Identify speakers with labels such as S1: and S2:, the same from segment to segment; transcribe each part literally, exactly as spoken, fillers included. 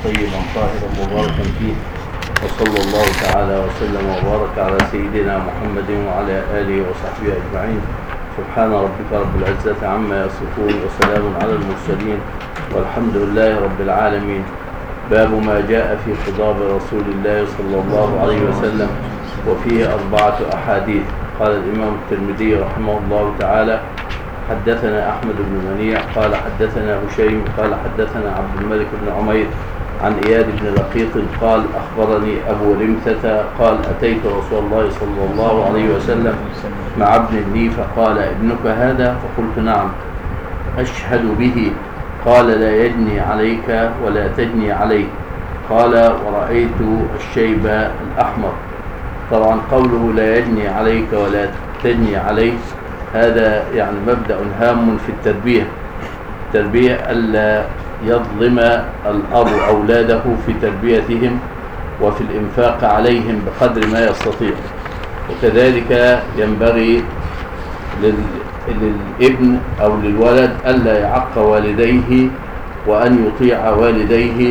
S1: طيبا طاهرا مباركا فيه، وصلى الله تعالى وسلم وبارك على سيدنا محمد وعلى آله وصحبه أجمعين. سبحان ربك رب العزة عما يصفون وسلام على المرسلين والحمد لله رب العالمين. باب ما جاء في خضاب رسول الله صلى الله عليه وسلم، وفيه أربعة أحاديث. قال الإمام الترمذي رحمه الله تعالى: حدثنا أحمد بن منيع قال حدثنا هشيم قال حدثنا عبد الملك بن عمير عن إياد بن لقيط قال أخبرني أبو رمثة قال أتيت رسول الله صلى الله عليه وسلم مع ابن لي فقال: ابنك هذا؟ فقلت: نعم. أشهد به؟ قال: لا يجني عليك ولا تجني عليه. قال: ورأيت الشيب الأحمر. طبعا قوله لا يجني عليك ولا تجني عليه هذا يعني مبدأ هام في التربية. التربية ألا يظلم الأب أولاده في تربيتهم وفي الإنفاق عليهم بقدر ما يستطيع. وكذلك ينبغي للابن أو للولد ألا يعق والديه، وأن يطيع والديه،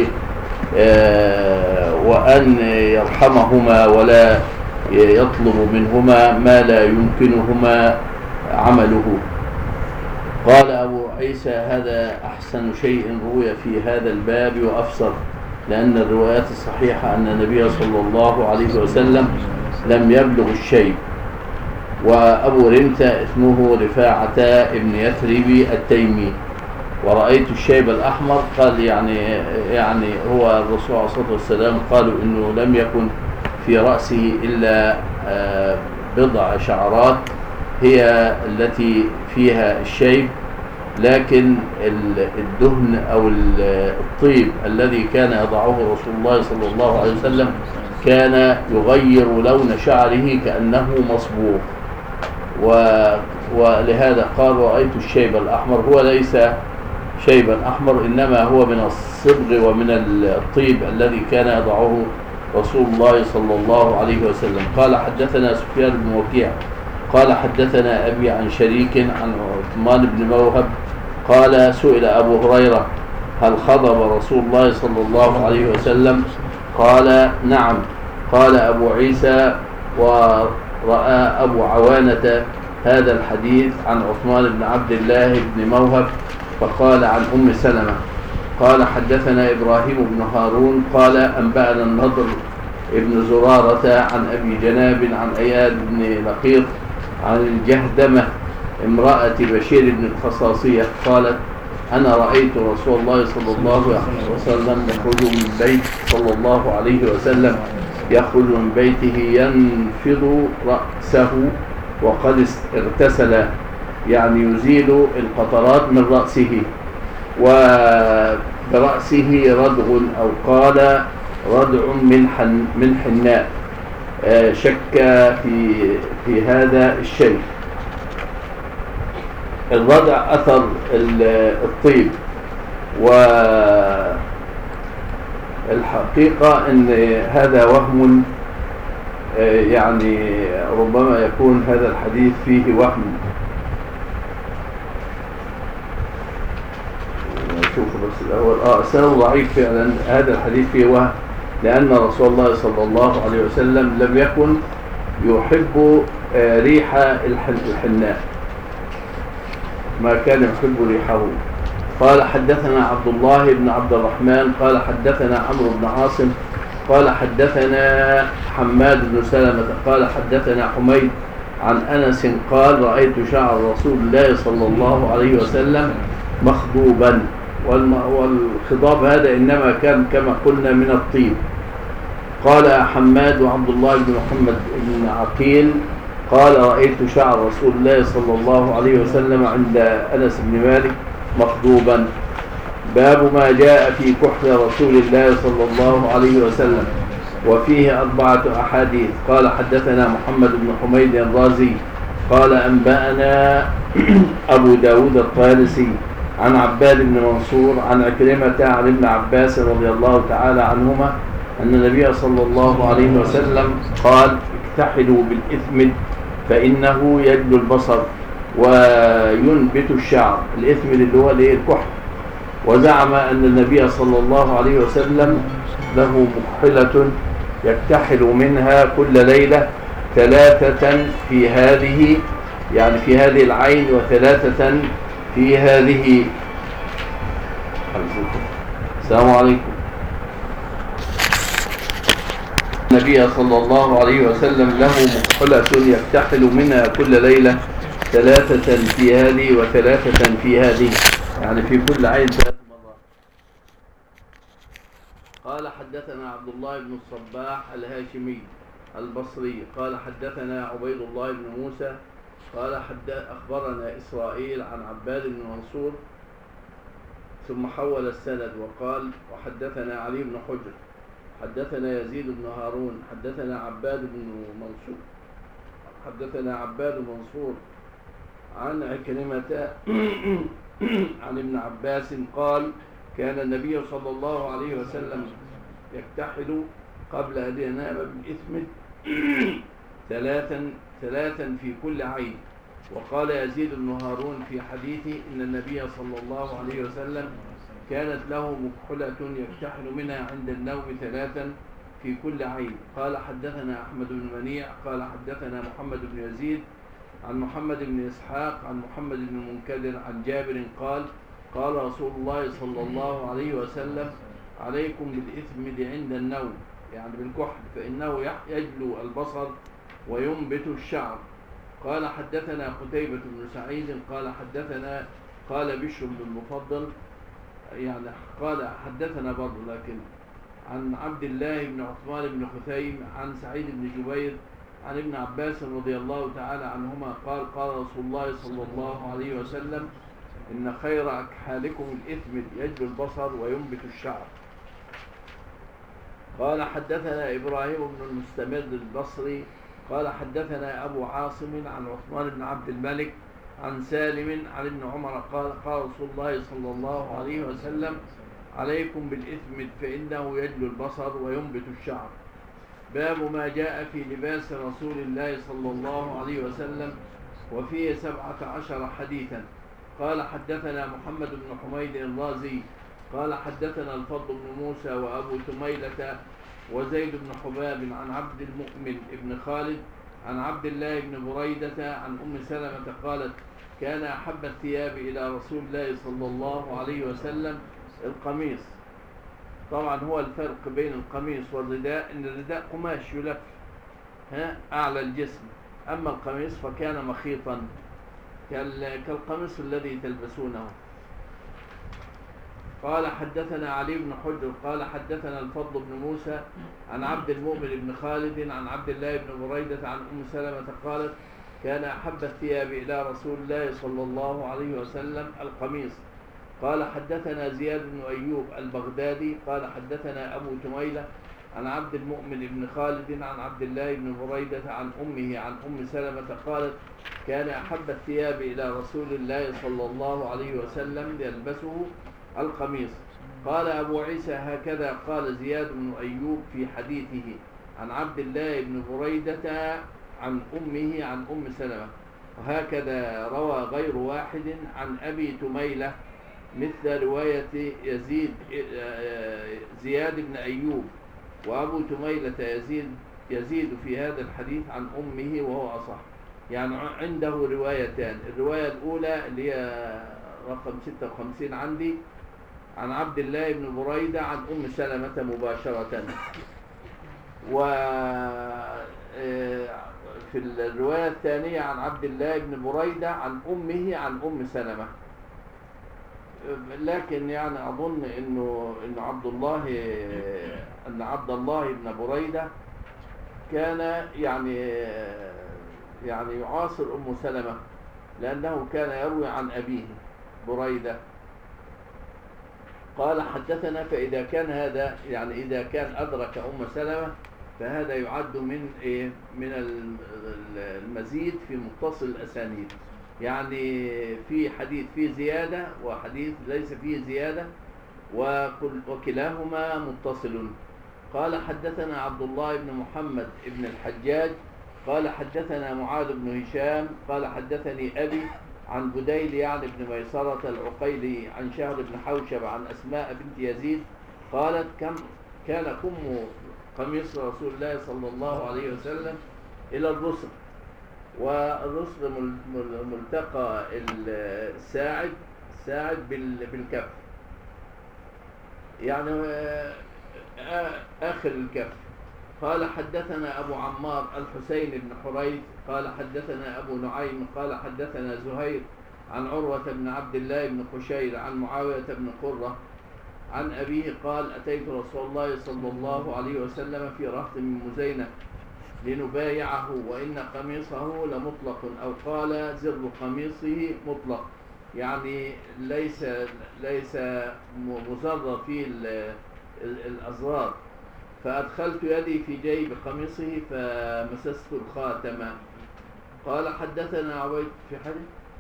S1: وأن يرحمهما ولا يطلب منهما ما لا يمكنهما عمله. قال أبو عيسى: هذا أحسن شيء روي في هذا الباب وأفسر، لأن الروايات الصحيحة أن النبي صلى الله عليه وسلم لم يبلغ الشيب. وأبو رمثة اسمه رفاعة ابن يثرب التيمي. ورأيت الشيب الأحمر قال يعني يعني هو الرسول عليه الصلاة والسلام قالوا إنه لم يكن في رأسه إلا بضع شعرات هي التي فيها الشيب، لكن الدهن أو الطيب الذي كان يضعه رسول الله صلى الله عليه وسلم كان يغير لون شعره كأنه مصبوغ. ولهذا قال: رأيت الشيب الأحمر. هو ليس شيبا أحمر، إنما هو من الصبغ ومن الطيب الذي كان يضعه رسول الله صلى الله عليه وسلم. قال: حدثنا سفيان بن وكيع قال حدثنا أبي عن شريك عن عثمان بن موهب قال: سئل أبو هريرة: هل خضب رسول الله صلى الله عليه وسلم؟ قال: نعم. قال أبو عيسى: ورأى أبو عوانة هذا الحديث عن عثمان بن عبد الله بن موهب فقال عن أم سلمة. قال: حدثنا إبراهيم بن هارون قال أنبأنا النضر ابن زرارة عن أبي جناب عن إياد بن لقيط عن الجهدمة امرأة بشير بن الخصاصية قالت: أنا رأيت رسول الله صلى الله عليه وسلم يخرج من بيت صلى الله عليه وسلم يخرج من بيته ينفض رأسه وقد اغتسل، يعني يزيل القطرات من رأسه، وبرأسه ردغ أو قال ردع من حن من حناء. شك في في هذا الشيء. الردع أثر الطيب، والحقيقة أن هذا وهم، يعني ربما يكون هذا الحديث فيه وهم. نشوف بس الأول آه سنة ضعيف فعلا. هذا الحديث فيه وهم، لأن رسول الله صلى الله عليه وسلم لم يكن يحب ريح الحناء، ما كان يحب ريحه. قال: حدثنا عبد الله بن عبد الرحمن قال حدثنا عمرو بن عاصم قال حدثنا حماد بن سلمة قال حدثنا حميد عن أنس قال: رأيت شعر رسول الله صلى الله عليه وسلم مخضوبا. والخضاب هذا إنما كان كما قلنا من الطيب. قال حماد وعبد الله بن محمد بن عقيل قال: رأيت شعر رسول الله صلى الله عليه وسلم عند أنس بن مالك مخضوبا. باب ما جاء في كحل رسول الله صلى الله عليه وسلم، وفيه أربعة أحاديث. قال: حدثنا محمد بن حميد الرازي قال أنبأنا أبو داود الطيالسي عن عباد بن منصور عن عكرمة عن ابن عباس رضي الله تعالى عنهما أن النبي صلى الله عليه وسلم قال: اكتحلوا بالإثم فإنه يجلو البصر وينبت الشعر. الإثم اللي هو الكحل. وزعم أن النبي صلى الله عليه وسلم له مكحلة يكتحل منها كل ليلة ثلاثة في هذه، يعني في هذه العين، وثلاثة في هذه. السلام عليكم. النبي صلى الله عليه وسلم له مكحلة يكتحل منها كل ليلة ثلاثة في هذه وثلاثة في هذه، يعني في كل عين ثلاث مرات. قال حدثنا عبد الله بن الصباح الهاشمي البصري قال حدثنا عبيد الله بن موسى قال حدث أخبرنا إسرائيل عن عباد بن منصور، ثم حول السند وقال وحدثنا علي بن حجر حدثنا يزيد بن هارون حدثنا عباد بن منصور حدثنا عباد منصور عن عكرمة عن ابن عباس قال كان النبي صلى الله عليه وسلم يكتحل قبل أن ينام بالإثم ثلاثا ثلاثا في كل عين. وقال يزيد بن هارون في حديثه إن النبي صلى الله عليه وسلم كانت له مكحلة يكتحل منها عند النوم ثلاثا في كل عين. قال حدثنا أحمد بن منيع قال حدثنا محمد بن يزيد عن محمد بن إسحاق عن محمد بن منكدر عن جابر قال قال رسول الله صلى الله عليه وسلم عليكم بالإثم عند النوم، يعني بالكحل، فإنه يجلو البصر وينبت الشعر. قال حدثنا قتيبة بن سعيد قال حدثنا قال بشر بن المفضل، يعني قال حدثنا برضه لكن عن عبد الله بن عثمان بن خثيم عن سعيد بن جبير عن ابن عباس رضي الله تعالى عنهما قال قال رسول الله صلى الله عليه وسلم إن خير أكحالكم الإثم يجلو البصر وينبت الشعر. قال حدثنا إبراهيم بن المستمر البصري قال حدثنا أبو عاصم عن عثمان بن عبد الملك عن سالم عن ابن عمر قال قال رسول الله صلى الله عليه وسلم عليكم بالإثم فإنه يجلو البصر وينبت الشعر. باب ما جاء في لباس رسول الله صلى الله عليه وسلم وفيه سبعة عشر حديثا. قال حدثنا محمد بن حميد الرازي قال حدثنا الفضل بن موسى وأبو تميلة وزيد بن حباب عن عبد المؤمن بن خالد عن عبد الله بن بريدة عن أم سلمة قالت كان أحب الثياب إلى رسول الله صلى الله عليه وسلم القميص. طبعا هو الفرق بين القميص والرداء ان الرداء قماش يلف ها أعلى الجسم، أما القميص فكان مخيطا كالقميص الذي تلبسونه. قال حدثنا علي بن حجر قال حدثنا الفضل بن موسى عن عبد المؤمن بن خالد عن عبد الله بن بريدة عن أم سلمة قالت كان أحب الثياب إلى رسول الله صلى الله عليه وسلم القميص. قال حدثنا زياد بن أيوب البغدادي قال حدثنا أبو تميلة عن عبد المؤمن بن خالد عن عبد الله بن بريدة عن أمه عن أم سلمة قالت كان أحب الثياب إلى رسول الله صلى الله عليه وسلم يلبسه القميص. قال أبو عيسى هكذا قال زياد بن أيوب في حديثه عن عبد الله بن بريدة عن أمه عن أم سلمة، وهكذا روى غير واحد عن أبي تميلة مثل رواية يزيد زياد بن أيوب. وأبو تميلة يزيد يزيد في هذا الحديث عن أمه وهو أصح، يعني عنده روايتان. الرواية الأولى اللي هي رقم ستة وخمسين عندي عن عبد الله بن بريدة عن أم سلمة مباشرة، وفي الرواية الثانية عن عبد الله بن بريدة عن أمه عن أم سلمة. لكن يعني أظن إنه إنه عبد الله أن عبد الله بن بريدة كان يعني يعني يعاصر أم سلمة، لأنه كان يروي عن أبيه بريدة. قال حدثنا فإذا كان هذا يعني إذا كان أدرك أم سلمة فهذا يعد من إيه من المزيد في متصل الأسانيد، يعني في حديث فيه زيادة وحديث ليس فيه زيادة وكلاهما متصل. قال حدثنا عبد الله بن محمد بن الحجاج قال حدثنا معاذ بن هشام قال حدثني أبي عن بديل يعني بن ميسرة العقيلي عن شهر بن حوشب عن أسماء بنت يزيد قالت كم كان كم قميص رسول الله صلى الله عليه وسلم إلى الرسل، والرسل ملتقى الساعد الساعد بالكف، يعني آخر الكف. قال حدثنا أبو عمار الحسين بن حريث قال حدثنا أبو نعيم قال حدثنا زهير عن عروة بن عبد الله بن خشير عن معاوية بن قرة عن أبيه قال أتيت رسول الله صلى الله عليه وسلم في رهط من مزينة لنبايعه وإن قميصه لمطلق، أو قال زر قميصه مطلق، يعني ليس ليس مزر فيه الأزرار. فأدخلت يدي في جيب قميصه فمسست الخاتم. قال حدثنا عبيد في حديث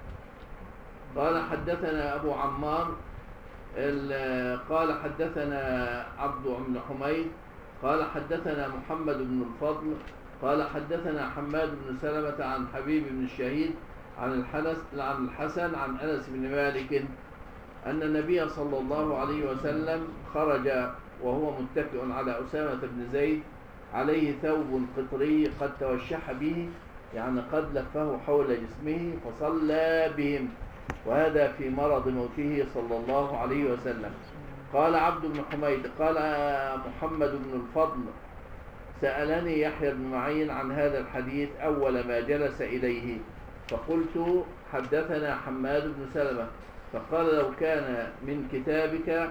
S1: قال حدثنا أبو عمار قال حدثنا عبد بن حميد قال حدثنا محمد بن الفضل قال حدثنا حماد بن سلمة عن حبيب بن الشهيد عن الحنس عن الحسن عن أنس بن مالك أن النبي صلى الله عليه وسلم خرج وهو متكئ على أسامة بن زيد عليه ثوب قطري قد توشح به، يعني قد لفه حول جسمه، فصلى بهم، وهذا في مرض موته صلى الله عليه وسلم. قال عبد بن حميد قال محمد بن الفضل سألني يحيى بن معين عن هذا الحديث أول ما جلس إليه، فقلت حدثنا حماد بن سلمة، فقال لو كان من كتابك،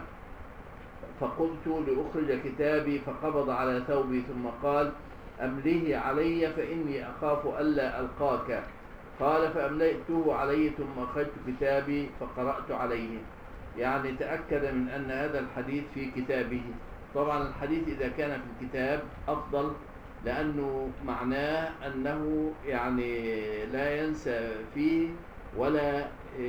S1: فقمت لأخرج كتابي فقبض على ثوبي ثم قال أمليه علي فإني أخاف ألا ألقاك. قال فأمليته عليه ثم أخذت كتابي فقرأت عليه، يعني تأكد من أن هذا الحديث في كتابه. طبعا الحديث إذا كان في الكتاب أفضل، لأنه معناه أنه يعني لا ينسى فيه ولا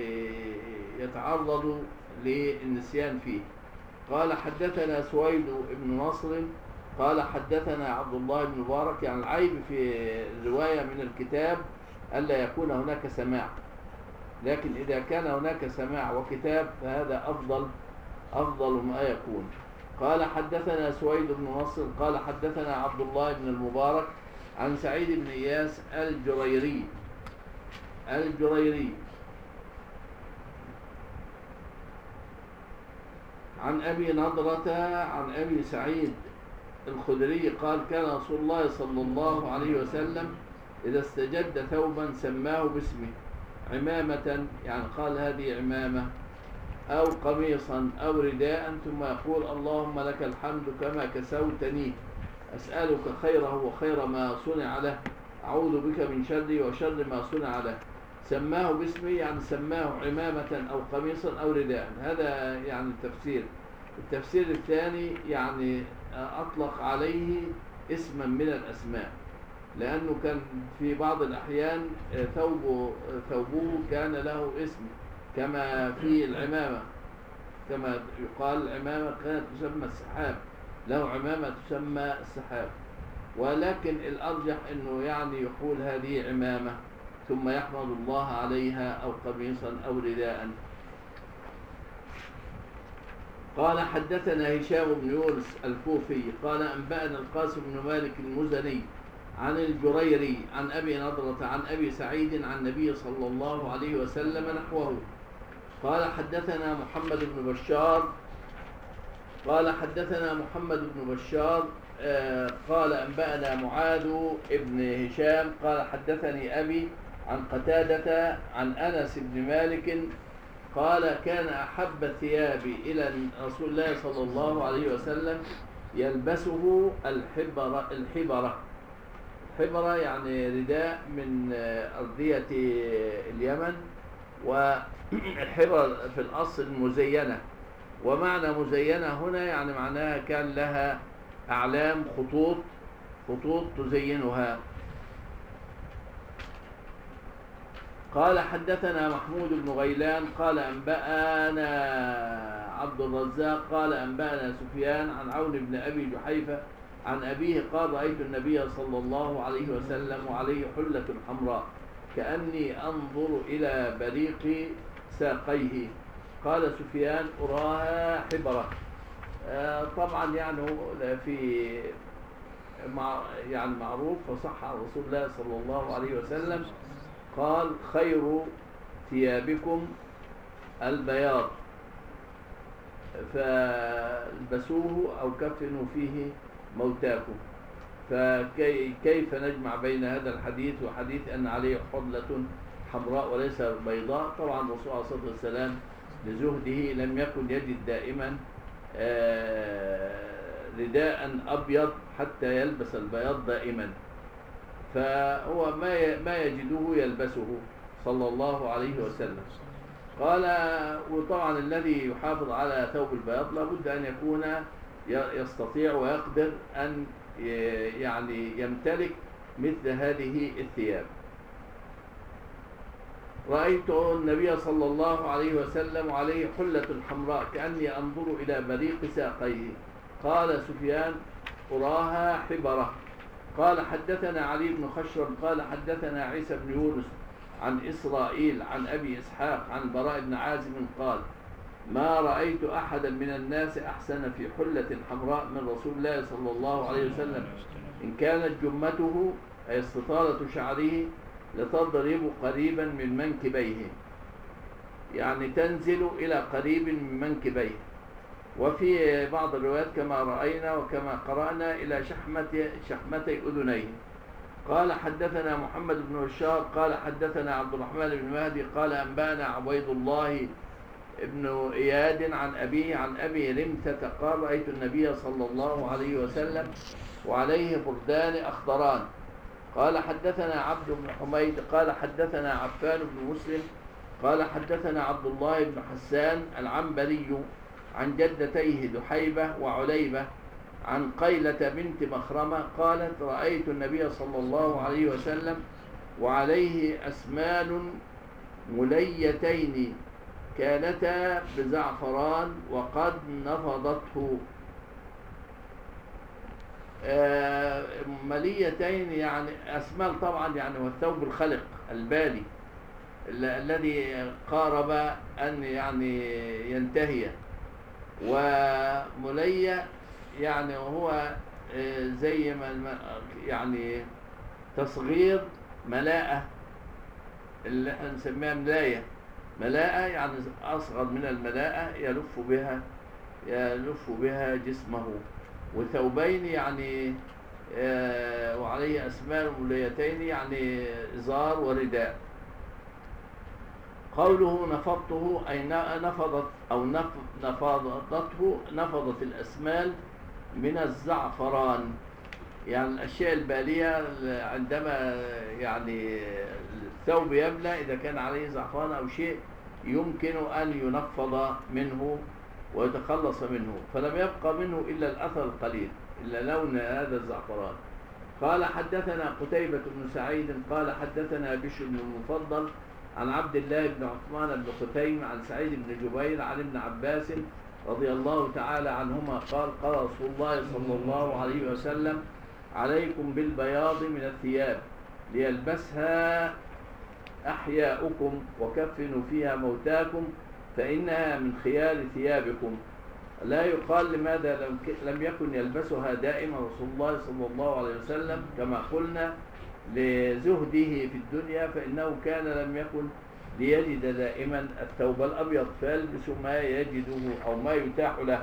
S1: يتعرض للنسيان فيه. قال حدثنا سويد بن نصر قال حدثنا عبد الله بن مبارك، يعني العيب في الرواية من الكتاب ألا يكون هناك سماع، لكن إذا كان هناك سماع وكتاب فهذا أفضل أفضل ما يكون. قال حدثنا سويد بن نصر قال حدثنا عبد الله بن المبارك عن سعيد بن إياس الجريري الجريري عن أبي نضرة عن أبي سعيد الخدري قال كان رسول الله صلى الله عليه وسلم إذا استجد ثوبا سماه باسمه، عمامة يعني قال هذه عمامة، أو قميصا أو رداء، ثم يقول اللهم لك الحمد كما كسوتني، أسألك خيره وخير ما صنع له، أعوذ بك من شره وشر ما صنع له. سماه باسمه يعني سماه عمامة أو قميصا أو رداء، هذا يعني التفسير. التفسير الثاني يعني أطلق عليه اسما من الأسماء، لأنه كان في بعض الأحيان ثوبه, ثوبه كان له اسم، كما في العمامة، كما يقال العمامة كانت تسمى السحاب، له عمامة تسمى السحاب، ولكن الأرجح أنه يعني يقول هذه عمامة ثم يحمد الله عليها، أو قميصا أو رداء. قال حدثنا هشام بن يونس الكوفي قال أنبأنا القاسم بن مالك المزني عن الجريري عن أبي نضرة عن أبي سعيد عن النبي صلى الله عليه وسلم نحوه. قال حدثنا محمد بن بشار قال حدثنا محمد بن بشار آه قال أنبأنا معاذ بن هشام قال حدثني أبي عن قتادة عن أنس بن مالك قال كان أحب الثياب إلى رسول الله صلى الله عليه وسلم يلبسه الحبرة الحبرة حبرة يعني رداء من أرضية اليمن، وحبرة في الأصل مزينة، ومعنى مزينة هنا يعني معناها كان لها أعلام خطوط خطوط تزينها. قال حدثنا محمود بن غيلان قال أنبأنا عبد الرزاق قال أنبأنا سفيان عن عون بن أبي جحيفة عن أبيه قال رأيت النبي صلى الله عليه وسلم وعليه حلة حمراء كأني أنظر إلى بريق ساقيه. قال سفيان أراها حبرة. آه طبعا يعني في مع يعني معروف وصح عن رسول الله صلى الله عليه وسلم قال خير ثيابكم البياض فالبسوه أو كفنوا فيه موتاكم. فكيف نجمع بين هذا الحديث وحديث أن عليه حلة حمراء وليس بيضاء؟ طبعا الرسول عليه الصلاة والسلام لزهده لم يكن يجد دائما رداء أبيض حتى يلبس البياض دائما، فهو ما ما يجده يلبسه صلى الله عليه وسلم. قال وطبعا الذي يحافظ على ثوب البياض لابد أن يكون يستطيع ويقدر أن يعني يمتلك مثل هذه الثياب. رأيت النبي صلى الله عليه وسلم عليه حلة حمراء كأني أنظر إلى بريق ساقيه. قال سفيان أراها حبرة. قال حدثنا علي بن خشرم قال حدثنا عيسى بن يونس عن إسرائيل عن أبي إسحاق عن براء بن عازم قال ما رأيت أحدا من الناس أحسن في حلة حمراء من رسول الله صلى الله عليه وسلم، إن كانت جمته أي استطالة شعره لتضرب قريبا من منكبيه، يعني تنزل إلى قريب من منكبيه، وفي بعض الروايات كما رأينا وكما قرأنا إلى شحمة شحمتي أذنيه. قال حدثنا محمد بن بشار قال حدثنا عبد الرحمن بن مهدي قال أنبانا عبيد الله ابن إياد عن أبيه عن أبي رمثة قال رأيت النبي صلى الله عليه وسلم وعليه بردان أخضران. قال حدثنا عبد بن حميد قال حدثنا عفان بن مسلم قال حدثنا عبد الله بن حسان العنبري عن جدتيه دحيبة وعليبة عن قيلة بنت مخرمة قالت رأيت النبي صلى الله عليه وسلم وعليه أسمان مليتين كانتا بزعفران وقد نفضته. آه مليتين يعني أسمال طبعا يعني والثوب الخلق البالي الذي قارب أن يعني ينتهي، وملية يعني هو زي ما يعني تصغير ملاءة اللي احنا نسميها ملاية. ملاءة يعني أصغر من الملاءة يلف بها يلف بها جسمه. وثوبين يعني وعليه أسمان مليتين يعني إزار ورداء. قوله نفضته أي نفضت أو نفضته نفضت الأسمال من الزعفران، يعني الأشياء البالية عندما يعني الثوب يبلى إذا كان عليه زعفران أو شيء يمكن أن ينفض منه ويتخلص منه، فلم يبقى منه إلا الأثر القليل إلا لون هذا الزعفران. قال حدثنا قتيبة بن سعيد قال حدثنا بشر بن المفضل عن عبد الله بن عثمان بن خثيم عن سعيد بن جبير عن ابن عباس رضي الله تعالى عنهما قال قال رسول الله صلى الله عليه وسلم عليكم بالبياض من الثياب ليلبسها أحياؤكم وكفنوا فيها موتاكم فإنها من خيار ثيابكم. لا يقال لماذا لم يكن يلبسها دائما رسول الله صلى الله عليه وسلم كما قلنا لزهده في الدنيا، فإنه كان لم يكن ليجد دائما الثوب الأبيض فيلبس ما يجده أو ما يتاح له.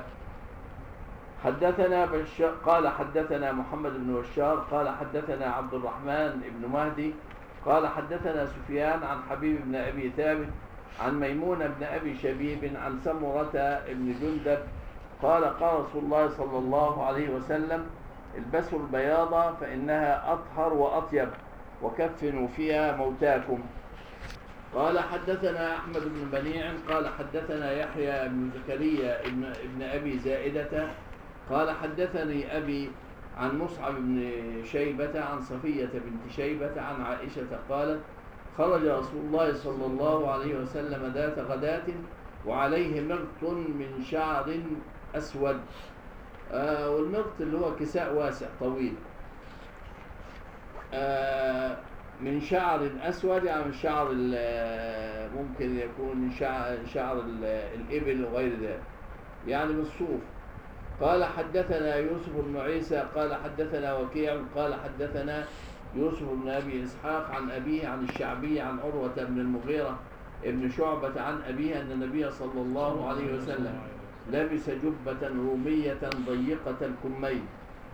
S1: حدثنا بشار قال حدثنا محمد بن بشار قال حدثنا عبد الرحمن بن مهدي قال حدثنا سفيان عن حبيب بن أبي ثابت عن ميمون بن أبي شبيب عن سمرة بن جندب قال قال رسول الله صلى الله عليه وسلم البسوا البياض فإنها أطهر وأطيب وكفنوا فيها موتاكم. قال حدثنا أحمد بن منيع قال حدثنا يحيى بن زكريا ابن, ابن أبي زائدة قال حدثني أبي عن مصعب بن شيبة عن صفية بنت شيبة عن عائشة قالت خرج رسول الله صلى الله عليه وسلم ذات غداة وعليه مرط من شعر أسود. آه والمرط اللي هو كساء واسع طويل. آه من شعر أسود، يعني من شعر ممكن يكون من شعر, شعر الإبل وغير ذلك، يعني من الصوف. قال حدثنا يوسف بن عيسى قال حدثنا وكيع قال حدثنا يوسف بن أبي إسحاق عن أبيه عن الشعبي عن عروة بن المغيرة ابن شعبة عن أبيه أن النبي صلى الله عليه وسلم لبس جبة رومية ضيقة الكمين.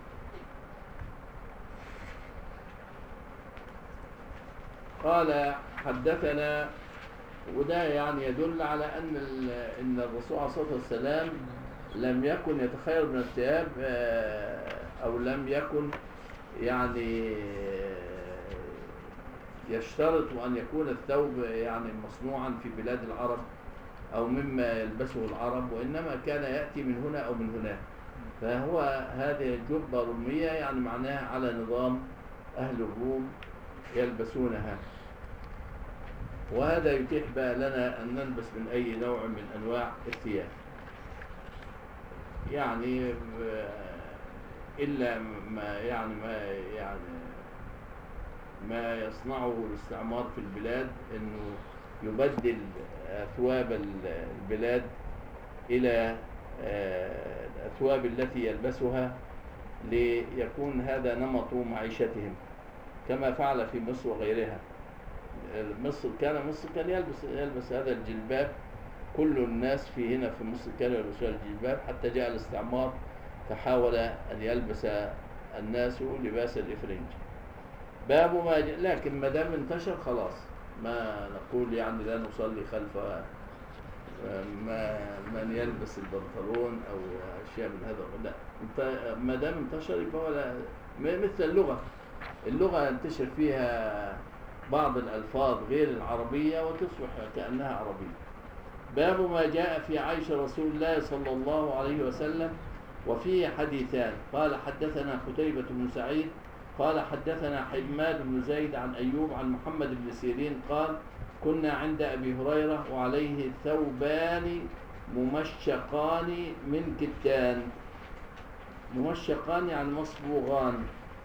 S1: قال حدثنا، وده يعني يدل على أن أن الرسول عليه الصلاة والسلام لم يكن يتخير من الثياب، أو لم يكن يعني يشترط أن يكون الثوب يعني مصنوعا في بلاد العرب أو مما يلبسه العرب، وإنما كان يأتي من هنا أو من هناك. فهو هذه الجبة رومية يعني معناها على نظام أهل الروم يلبسونها، وهذا يتيح بقى لنا أن نلبس من أي نوع من أنواع الثياب، يعني إلا ما يعني ما يعني ما يصنعه الاستعمار في البلاد، إنه يبدل أثواب البلاد إلى الأثواب التي يلبسها ليكون هذا نمط معيشتهم، كما فعل في مصر وغيرها. مصر كان مصر كان يلبس يلبس هذا الجلباب، كل الناس في هنا في مصر كانوا يلبسون الجلباب، حتى جاء الاستعمار فحاول أن يلبس الناس لباس الإفرنج. باب ما ج... لكن ما دام انتشر خلاص، ما نقول يعني لا نصلي خلف ما من يلبس البنطلون أو أشياء من هذا. لا، انت ما دام انتشر يبقى ولا مثل اللغة اللغة ينتشر فيها بعض الألفاظ غير العربية وتصبح كأنها عربية. باب ما جاء في عيش رسول الله صلى الله عليه وسلم وفيه حديثان. قال حدثنا قتيبة بن سعيد قال حدثنا حماد بن زيد عن أيوب عن محمد بن سيرين قال كنا عند أبي هريرة وعليه ثوبان ممشقان من كتان. ممشقان يعني مصبوغان.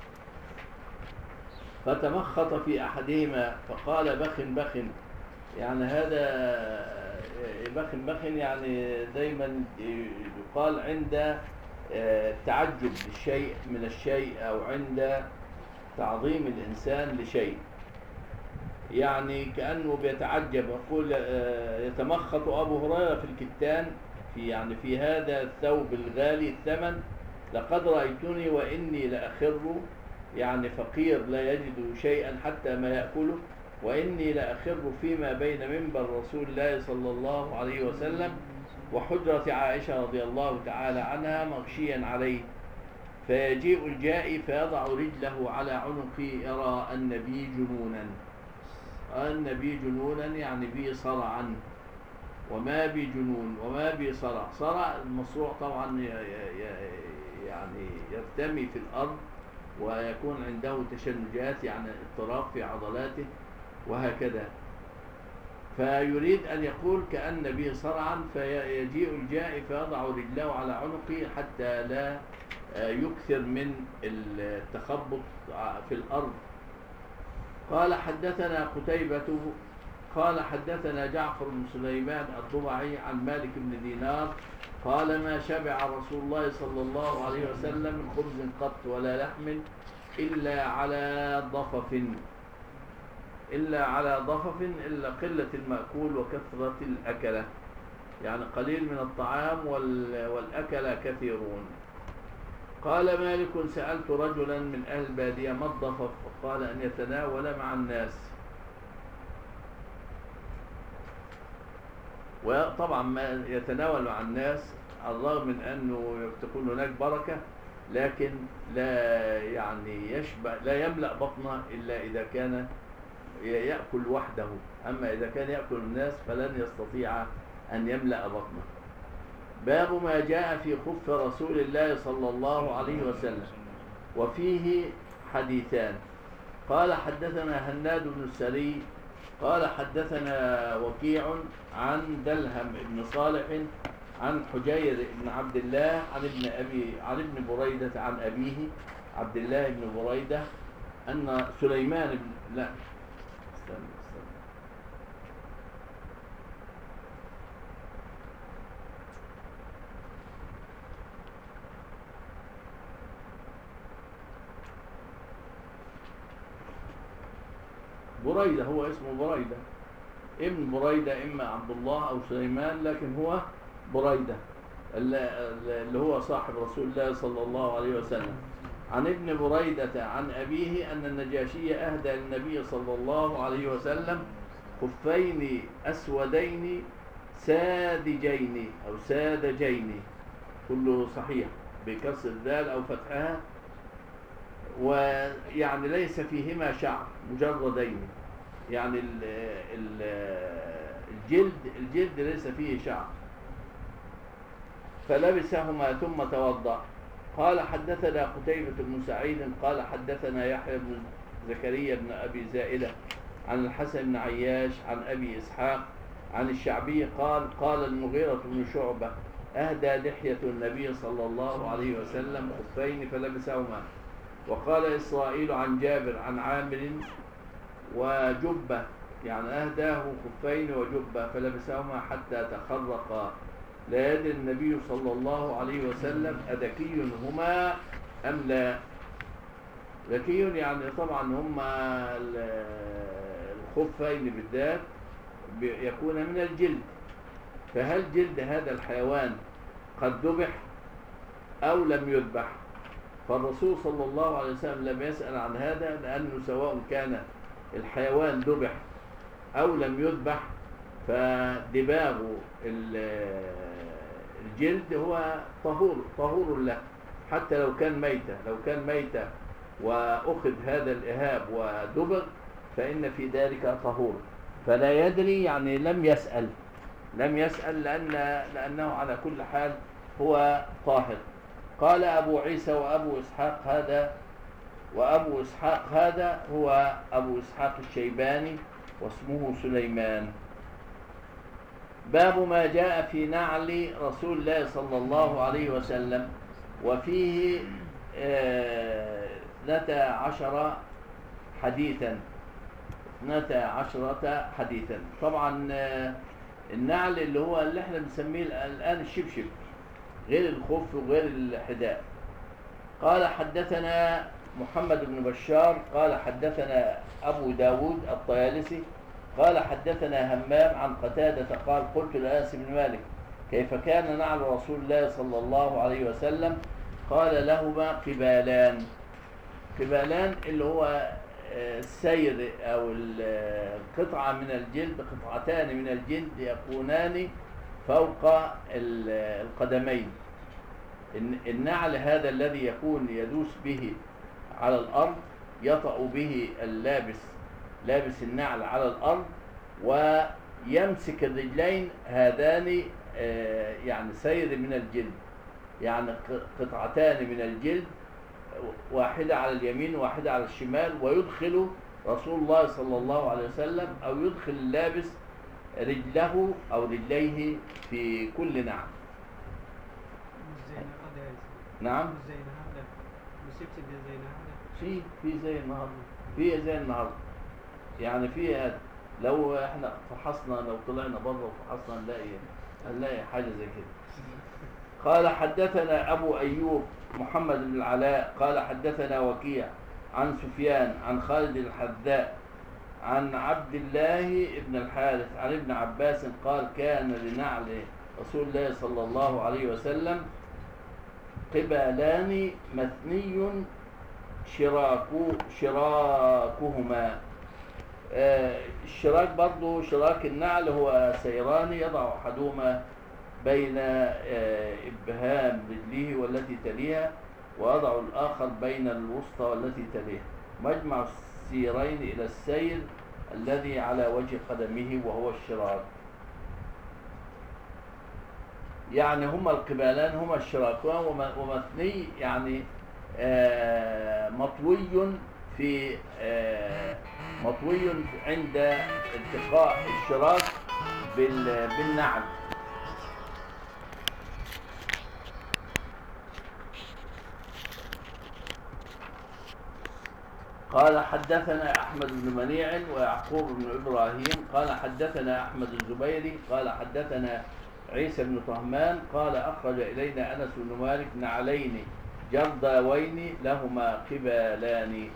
S1: فتمخط في أحدهما فقال بخ بخ، يعني هذا بخ بخ يعني دايما يقال عند تعجب الشيء من الشيء أو عند تعظيم الإنسان لشيء، يعني كأنه بيتعجب. يقول يتمخط أبو هريرة في الكتان، في يعني في هذا الثوب الغالي الثمن، لقد رأيتني وإني لأخر، يعني فقير لا يجد شيئا حتى ما يأكله، وإني لأخر فيما بين منبر رسول الله صلى الله عليه وسلم وحجرة عائشة رضي الله تعالى عنها مغشيا عليه، فيجيء الجائي فيضع رجله على عنقي يرى أن بي جنونا. أن بي جنونا يعني بي صرعا، وما بي جنون وما بي صرع. صرع المصروع طبعا يعني يرتمي في الأرض ويكون عنده تشنجات، يعني اضطراب في عضلاته وهكذا، فيريد أن يقول كأن به صرعا، فيجيء الجائي فيضع رجله على عنقه حتى لا يكثر من التخبط في الأرض. قال حدثنا قتيبة قال حدثنا جعفر بن سليمان الضبعي عن مالك بن دينار قال ما شبع رسول الله صلى الله عليه وسلم من خبز قط ولا لحم إلا على ضفف إلا على ضفف إلا قلة المأكول وكثرة الأكلة، يعني قليل من الطعام والأكل كثيرون. قال مالك سألت رجلا من أهل البادية ما الضفف؟ قال أن يتناول مع الناس. وطبعا ما يتناول مع الناس على الرغم من أنه تكون هناك بركة، لكن لا يعني يشبع لا يملأ بطنه إلا إذا كان يأكل وحده، أما إذا كان يأكل الناس فلن يستطيع أن يملأ بطنه. باب ما جاء في خف رسول الله صلى الله عليه وسلم وفيه حديثان. قال حدثنا هناد بن السري قال حدثنا وكيع عن دلهم بن صالح عن حجير بن عبد الله عن ابن أبي عن ابن بريدة عن أبيه عبد الله بن بريدة أن سليمان بن لا استنى استنى بريدة، هو اسمه بريدة ابن بريدة، إما عبد الله أو سليمان، لكن هو بريدة اللي هو صاحب رسول الله صلى الله عليه وسلم. عن ابن بريدة عن أبيه أن النجاشي أهدى للنبي صلى الله عليه وسلم خفين أسودين سادجين أو سادجين، كله صحيح بكسر الدال أو فتحها، ويعني ليس فيهما شعر، مجردين، يعني ال ال الجلد الجلد ليس فيه شعر. فلبسهما ثم توضأ. قال حدثنا قتيبة بن سعيد قال حدثنا يحيى بن زكريا بن أبي زائدة عن الحسن بن عياش عن أبي إسحاق عن الشعبي قال قال المغيرة بن شعبة أهدى لحية النبي صلى الله عليه وسلم خفين فلبسهما. وقال إسرائيل عن جابر عن عامر وجبة، يعني أهداه خفين وجبة فلبسهما حتى تخرقا. لا يدري النبي صلى الله عليه وسلم أذكي هما أم لا. ذكي يعني طبعا هما الخفين بالذات يكون من الجلد، فهل جلد هذا الحيوان قد ذبح أو لم يذبح؟ فالرسول صلى الله عليه وسلم لم يسأل عن هذا، لأنه سواء كان الحيوان ذبح أو لم يذبح فدباغ الجلد هو طهور طهور له، حتى لو كان ميتة لو كان ميتة وأخذ هذا الإهاب ودبغ فإن في ذلك طهور. فلا يدري يعني لم يسأل لم يسأل لأن لأنه على كل حال هو طاهر. قال أبو عيسى وأبو إسحاق هذا وأبو إسحاق هذا هو أبو إسحاق الشيباني واسمه سليمان. باب ما جاء في نعل رسول الله صلى الله عليه وسلم، وفيه اثنتا عشر حديثا اثنتا عشرة حديثا. طبعا النعل اللي هو اللي احنا بنسميه الآن الشبشب، غير الخف وغير الحذاء. قال حدثنا محمد بن بشار قال حدثنا أبو داود الطيالسي قال حدثنا همام عن قتادة قال قلت لأنس بن مالك كيف كان نعل رسول الله صلى الله عليه وسلم؟ قال لهما قبالان. قبالان اللي هو السير أو القطعة من الجلد، قطعتان من الجلد يكونان فوق القدمين. النعل هذا الذي يكون يدوس به على الأرض، يطأ به اللابس لابس النعل على الأرض ويمسك الرجلين هذان يعني سير من الجلد، يعني قطعتان من الجلد، واحدة على اليمين واحدة على الشمال، ويدخل رسول الله صلى الله عليه وسلم أو يدخل اللابس رجله أو رجليه في كل نعل. نعم في في زي النهارده في زي النهارده يعني في لو احنا فحصنا لو طلعنا بره وفحصنا هنلاقي هنلاقي حاجه زي كده. قال حدثنا ابو ايوب محمد بن العلاء قال حدثنا وكيع عن سفيان عن خالد الحذاء عن عبد الله بن الحارث عن ابن عباس قال كان لنعل رسول الله صلى الله عليه وسلم قبالان مثني شراكو شراكهما. آه الشراك برضو شراك النعل هو سيران يضع أحدهما بين آه إبهام رجله والتي تليها، ويضع الآخر بين الوسطى والتي تليها، مجمع السيرين إلى السير الذي على وجه قدمه وهو الشراك. يعني هما القبالان هما الشراكان، ومثني يعني آه مطوي في آه مطوي عند التقاء الشراك بالنعل. قال حدثنا أحمد بن منيع ويعقوب بن إبراهيم قال حدثنا أحمد الزبيري قال حدثنا عيسى بن طهمان قال أخرج إلينا أنس بن مالك نعلين جرداوين لهما قبالان،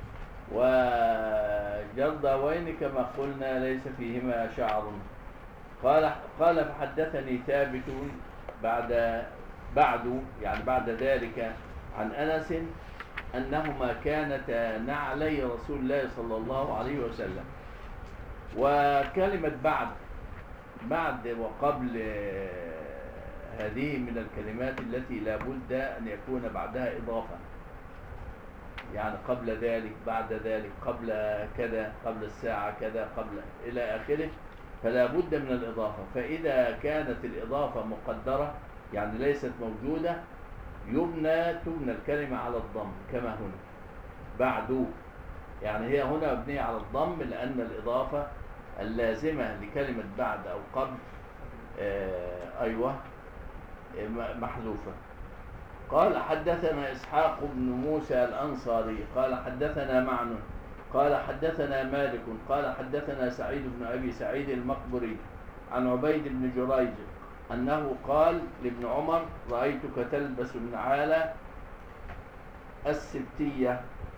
S1: وجرداوين كما قلنا ليس فيهما شعر. قال قال فحدثني ثابت بعد بعد يعني بعد ذلك عن أنس أنهما كانتا نعلي رسول الله صلى الله عليه وسلم. وكلمة بعد بعد وقبل هذه من الكلمات التي لا بد أن يكون بعدها إضافة، يعني قبل ذلك بعد ذلك قبل كذا قبل الساعة كذا قبل إلى آخره، فلا بد من الإضافة. فإذا كانت الإضافة مقدرة يعني ليست موجودة يبنى تبنى الكلمة على الضم كما هنا بعد، يعني هي هنا مبنية على الضم لأن الإضافة اللازمة لكلمة بعد أو قبل آه أيوة محذوفة. قال حدثنا إسحاق بن موسى الأنصاري قال حدثنا معن قال حدثنا مالك قال حدثنا سعيد بن أبي سعيد المقبري عن عبيد بن جريج أنه قال لابن عمر رأيتك تلبس النعال السبتية.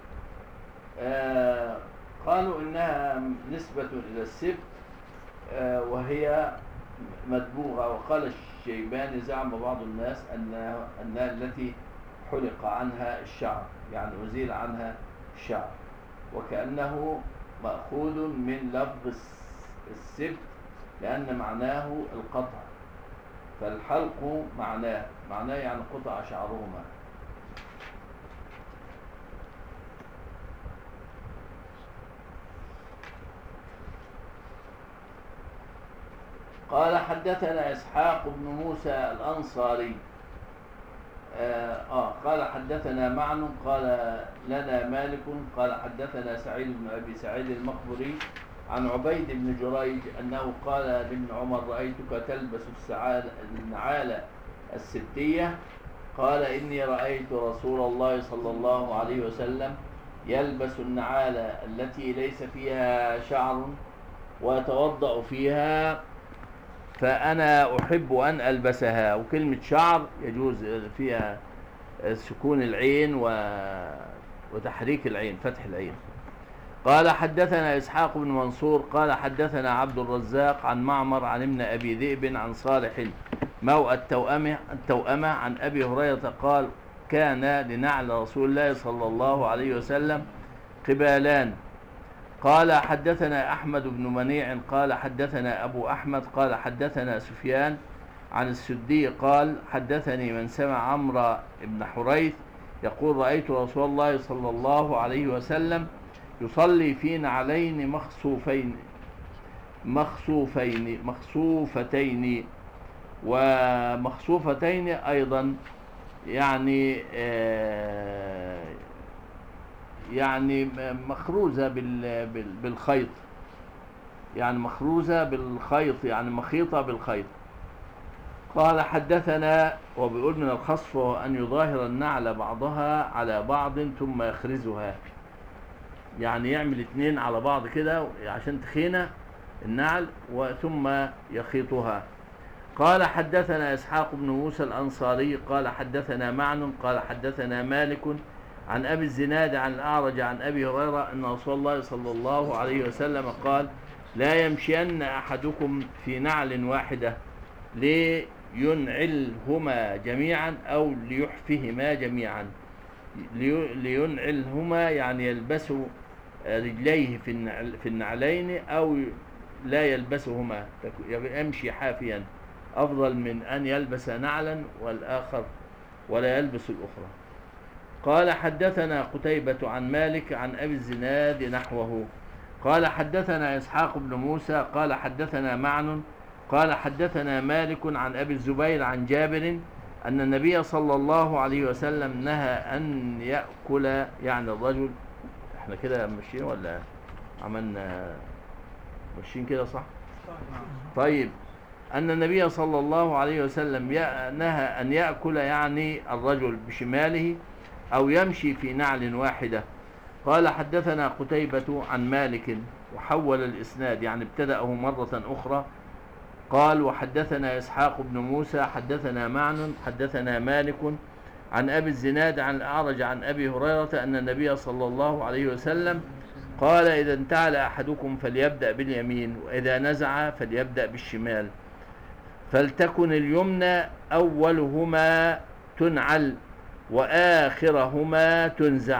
S1: آه قالوا إنها نسبة إلى السبت آه وهي مدبوغة. وقال الشيباني زعم بعض الناس أنها, أنها التي حلق عنها الشعر يعني أزيل عنها الشعر، وكأنه مأخوذ من لفظ السبت لأن معناه القطع، فالحلق معناه معناه يعني قطع شعرهما. قال حدثنا إسحاق بن موسى الأنصاري آه, آه قال حدثنا معن قال لنا مالك قال حدثنا سعيد بن أبي سعيد المقبري عن عبيد بن جريج أنه قال لابن عمر رأيتك تلبس النعال السبتية. قال إني رأيت رسول الله صلى الله عليه وسلم يلبس النعال التي ليس فيها شعر ويتوضأ فيها فأنا أحب أن ألبسها. وكلمة شعر يجوز فيها سكون العين وتحريك العين فتح العين. قال حدثنا إسحاق بن منصور قال حدثنا عبد الرزاق عن معمر عن ابن أبي ذئب عن صالح موء التوأمة, التوأمة عن أبي هريرة قال كان لنعل رسول الله صلى الله عليه وسلم قبالان. قال حدثنا أحمد بن منيع قال حدثنا أبو أحمد قال حدثنا سفيان عن السدي قال حدثني من سمع عمرو بن حريث يقول رأيت رسول الله صلى الله عليه وسلم يصلي في نعلين مخصوفين مخصوفين مخصوفتين ومخصوفتين أيضا يعني آه يعني مخروزة بالخيط يعني مخروزة بالخيط يعني مخيطة بالخيط. قال حدثنا وبيقول من الخصف أن يظاهر النعل بعضها على بعض ثم يخرزها، يعني يعمل اتنين على بعض كده عشان تخينة النعل وثم يخيطها. قال حدثنا إسحاق بن موسى الأنصاري قال حدثنا معن قال حدثنا مالك عن أبي الزناد عن الأعرج عن أبي هريرة أن رسول الله صلى الله عليه وسلم قال لا يمشين أحدكم في نعل واحدة لينعلهما جميعا أو ليحفهما جميعا. لينعلهما يعني يلبس رجليه في النعلين أو لا يلبسهما يمشي حافيا أفضل من أن يلبس نعلا والآخر ولا يلبس الأخرى. قال حدثنا قتيبة عن مالك عن أبي الزناد نحوه. قال حدثنا إسحاق بن موسى قال حدثنا معن قال حدثنا مالك عن أبي الزبير عن جابر أن النبي صلى الله عليه وسلم نهى أن يأكل يعني الرجل. احنا كده ماشيين ولا عملنا ماشيين كده صح؟ طيب أن النبي صلى الله عليه وسلم نهى أن يأكل يعني الرجل بشماله أو يمشي في نعل واحدة قال حدثنا قتيبة عن مالك وحول الإسناد، يعني ابتدأه مرة أخرى. قال وحدثنا إسحاق بن موسى حدثنا معن حدثنا مالك عن أبي الزناد عن الأعرج عن أبي هريرة أن النبي صلى الله عليه وسلم قال إذا انتعل أحدكم فليبدأ باليمين، وإذا نزع فليبدأ بالشمال، فلتكن اليمنى أولهما تنعل وآخرهما تنزع.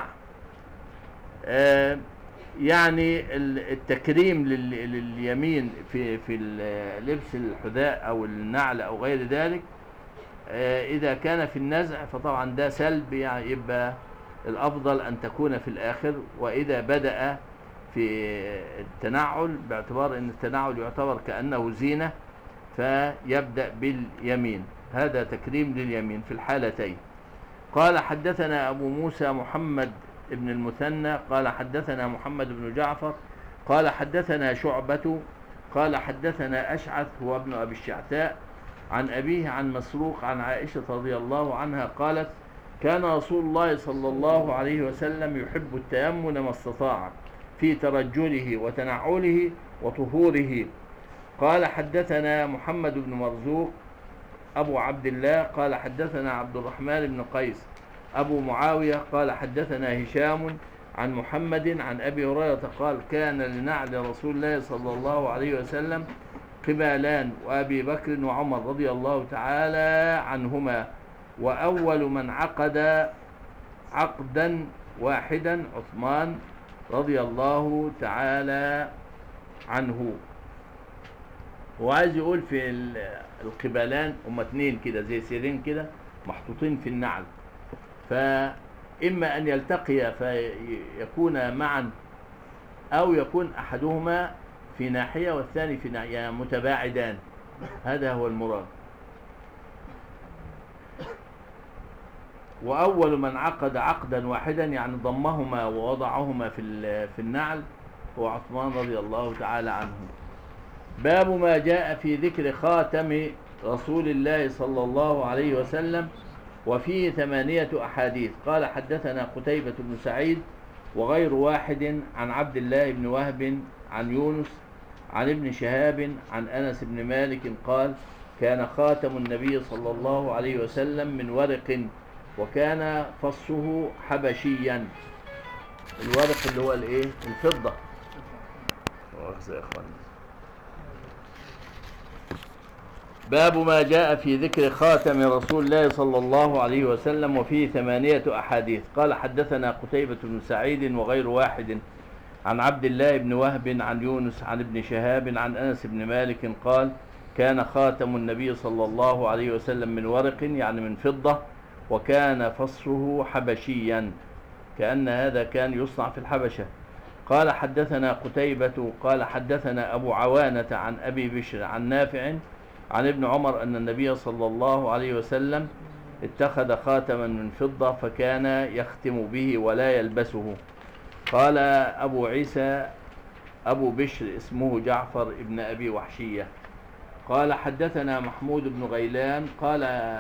S1: آه يعني التكريم لليمين في في لبس الحذاء أو النعل أو غير ذلك، آه إذا كان في النزع فطبعا ده سلب، يعني يبقى الأفضل أن تكون في الآخر. وإذا بدأ في التنعل باعتبار أن التنعل يعتبر كأنه زينة فيبدأ باليمين، هذا تكريم لليمين في الحالتين. قال حدثنا أبو موسى محمد ابن المثنى قال حدثنا محمد بن جعفر قال حدثنا شعبة قال حدثنا أشعث هو ابن أبي الشعثاء عن أبيه عن مسروق عن عائشة رضي الله عنها قالت كان رسول الله صلى الله عليه وسلم يحب التيمم ما استطاع في ترجله وتنعله وطهوره. قال حدثنا محمد بن مرزوق أبو عبد الله قال حدثنا عبد الرحمن بن قيس أبو معاوية قال حدثنا هشام عن محمد عن أبي هريرة قال كان لنعل رسول الله صلى الله عليه وسلم قبالان وأبي بكر وعمر رضي الله تعالى عنهما، وأول من عقد عقدا واحدا عثمان رضي الله تعالى عنه. وعايز يقول في القبالان هم اتنين كده زي سيرين كده محطوطين في النعل، فإما أن يلتقيا فيكون معا أو يكون أحدهما في ناحية والثاني في ناحية، يعني متباعدان، هذا هو المراد. وأول من عقد عقدا واحدا يعني ضمهما ووضعهما في في النعل هو عثمان رضي الله تعالى عنه. باب ما جاء في ذكر خاتم رسول الله صلى الله عليه وسلم وفيه ثمانية أحاديث. قال حدثنا قتيبة بن سعيد وغير واحد عن عبد الله بن وهب عن يونس عن ابن شهاب عن أنس بن مالك قال كان خاتم النبي صلى الله عليه وسلم من ورق وكان فصه حبشيا. الورق اللي هو الايه؟ الفضة. يا اخوان. باب ما جاء في ذكر خاتم رسول الله صلى الله عليه وسلم وفيه ثمانية أحاديث. قال حدثنا قتيبة بن سعيد وغير واحد عن عبد الله بن وهب عن يونس عن ابن شهاب عن أنس بن مالك قال كان خاتم النبي صلى الله عليه وسلم من ورق يعني من فضة وكان فصه حبشيا، كأن هذا كان يصنع في الحبشة. قال حدثنا قتيبة قال حدثنا أبو عوانة عن أبي بشر عن نافع عن ابن عمر أن النبي صلى الله عليه وسلم اتخذ خاتما من فضة فكان يختم به ولا يلبسه. قال أبو عيسى أبو بشر اسمه جعفر ابن أبي وحشية. قال حدثنا محمود بن غيلان قال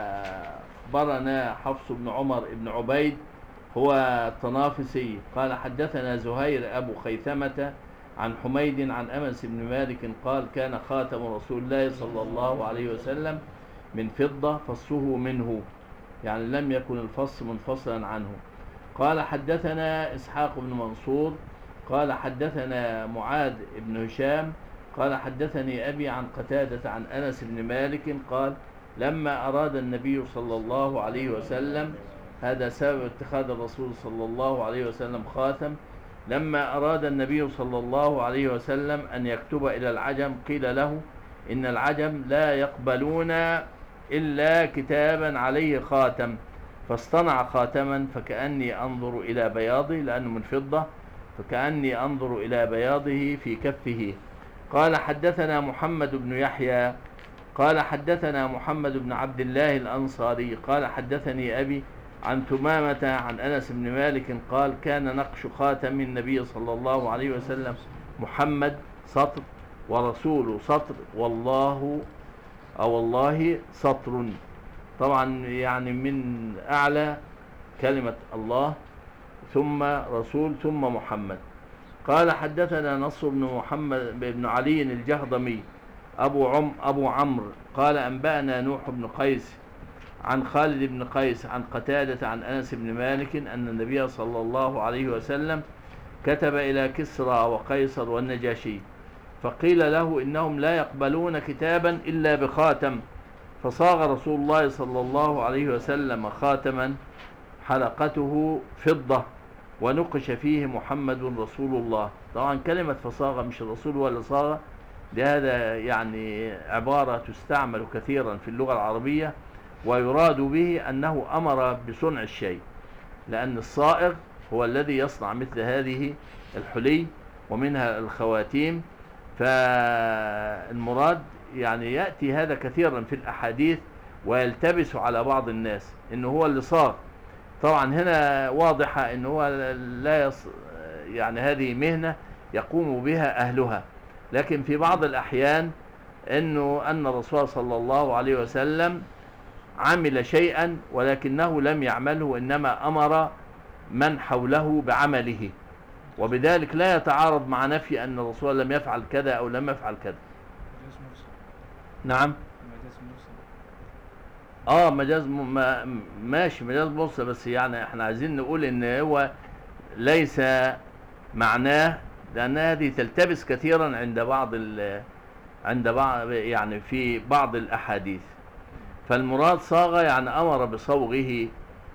S1: أخبرنا حفص بن عمر بن عبيد هو الطنافسي قال حدثنا زهير أبو خيثمة عن حميد عن أنس بن مالك قال كان خاتم رسول الله صلى الله عليه وسلم من فضة فصه منه، يعني لم يكن الفص منفصلا عنه. قال حدثنا إسحاق بن منصور قال حدثنا معاذ بن هشام قال حدثني أبي عن قتادة عن أنس بن مالك قال لما أراد النبي صلى الله عليه وسلم، هذا سبب اتخاذ الرسول صلى الله عليه وسلم خاتم، لما أراد النبي صلى الله عليه وسلم أن يكتب إلى العجم قيل له إن العجم لا يقبلون إلا كتابا عليه خاتم، فاصطنع خاتما فكأني أنظر إلى بياضه لأنه من فضة، فكأني أنظر إلى بياضه في كفه. قال حدثنا محمد بن يحيى قال حدثنا محمد بن عبد الله الأنصاري قال حدثني أبي عن تمامة عن أنس بن مالك قال كان نقش خاتم النبي صلى الله عليه وسلم محمد سطر ورسوله سطر والله أو والله سطر، طبعا يعني من أعلى كلمة الله ثم رسول ثم محمد. قال حدثنا نصر بن محمد بن علي الجهضمي أبو عم أبو عمرو قال أنبأنا نوح بن قيس عن خالد بن قيس عن قتادة عن أنس بن مالك أن النبي صلى الله عليه وسلم كتب إلى كسرى وقيصر والنجاشي فقيل له إنهم لا يقبلون كتابا إلا بخاتم، فصاغ رسول الله صلى الله عليه وسلم خاتما حلقته فضة ونقش فيه محمد رسول الله. طبعا كلمة فصاغ مش الرسول ولا صاغ، لهذا يعني عبارة تستعمل كثيرا في اللغة العربية، ويراد به أنه أمر بصنع الشيء، لأن الصائغ هو الذي يصنع مثل هذه الحلي ومنها الخواتيم. فالمراد يعني يأتي هذا كثيرا في الأحاديث ويلتبس على بعض الناس إنه هو اللي صاغ. طبعا هنا واضحة إنه هو لا يص... يعني هذه مهنة يقوم بها أهلها، لكن في بعض الأحيان إنه أن الرسول صلى الله عليه وسلم عمل شيئا ولكنه لم يعمله، وإنما أمر من حوله بعمله، وبذلك لا يتعارض مع نفي أن الرسول لم يفعل كذا أو لم يفعل كذا. نعم اه مجاز م... ماشي مجاز مرسل، بس يعني احنا عايزين نقول ان هو ليس معناه، لان هذه تلتبس كثيرا عند بعض ال... عند بعض يعني في بعض الاحاديث. فالمراد صاغ يعني امر بصوغه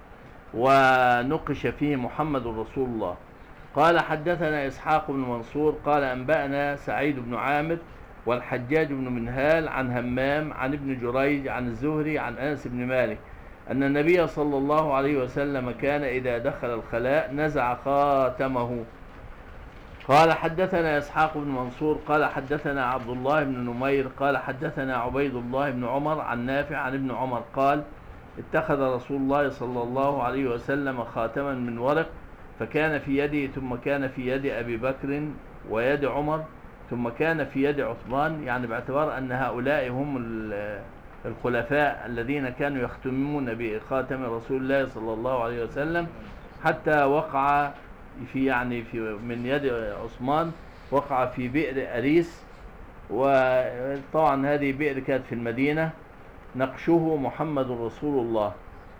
S1: ونقش فيه محمد رسول الله. قال حدثنا اسحاق بن منصور قال انبأنا سعيد بن عامر والحجاج بن منهال عن همام عن ابن جريج عن الزهري عن أنس بن مالك أن النبي صلى الله عليه وسلم كان إذا دخل الخلاء نزع خاتمه. قال حدثنا إسحاق بن منصور قال حدثنا عبد الله بن نمير قال حدثنا عبيد الله بن عمر عن نافع عن ابن عمر قال اتخذ رسول الله صلى الله عليه وسلم خاتما من ورق فكان في يده ثم كان في يد أبي بكر ويد عمر ثم كان في يد عثمان، يعني باعتبار أن هؤلاء هم الخلفاء الذين كانوا يختمون بخاتم رسول الله صلى الله عليه وسلم، حتى وقع في يعني في من يد عثمان وقع في بئر أريس، وطبعا هذه بئر كانت في المدينة، نقشه محمد رسول الله.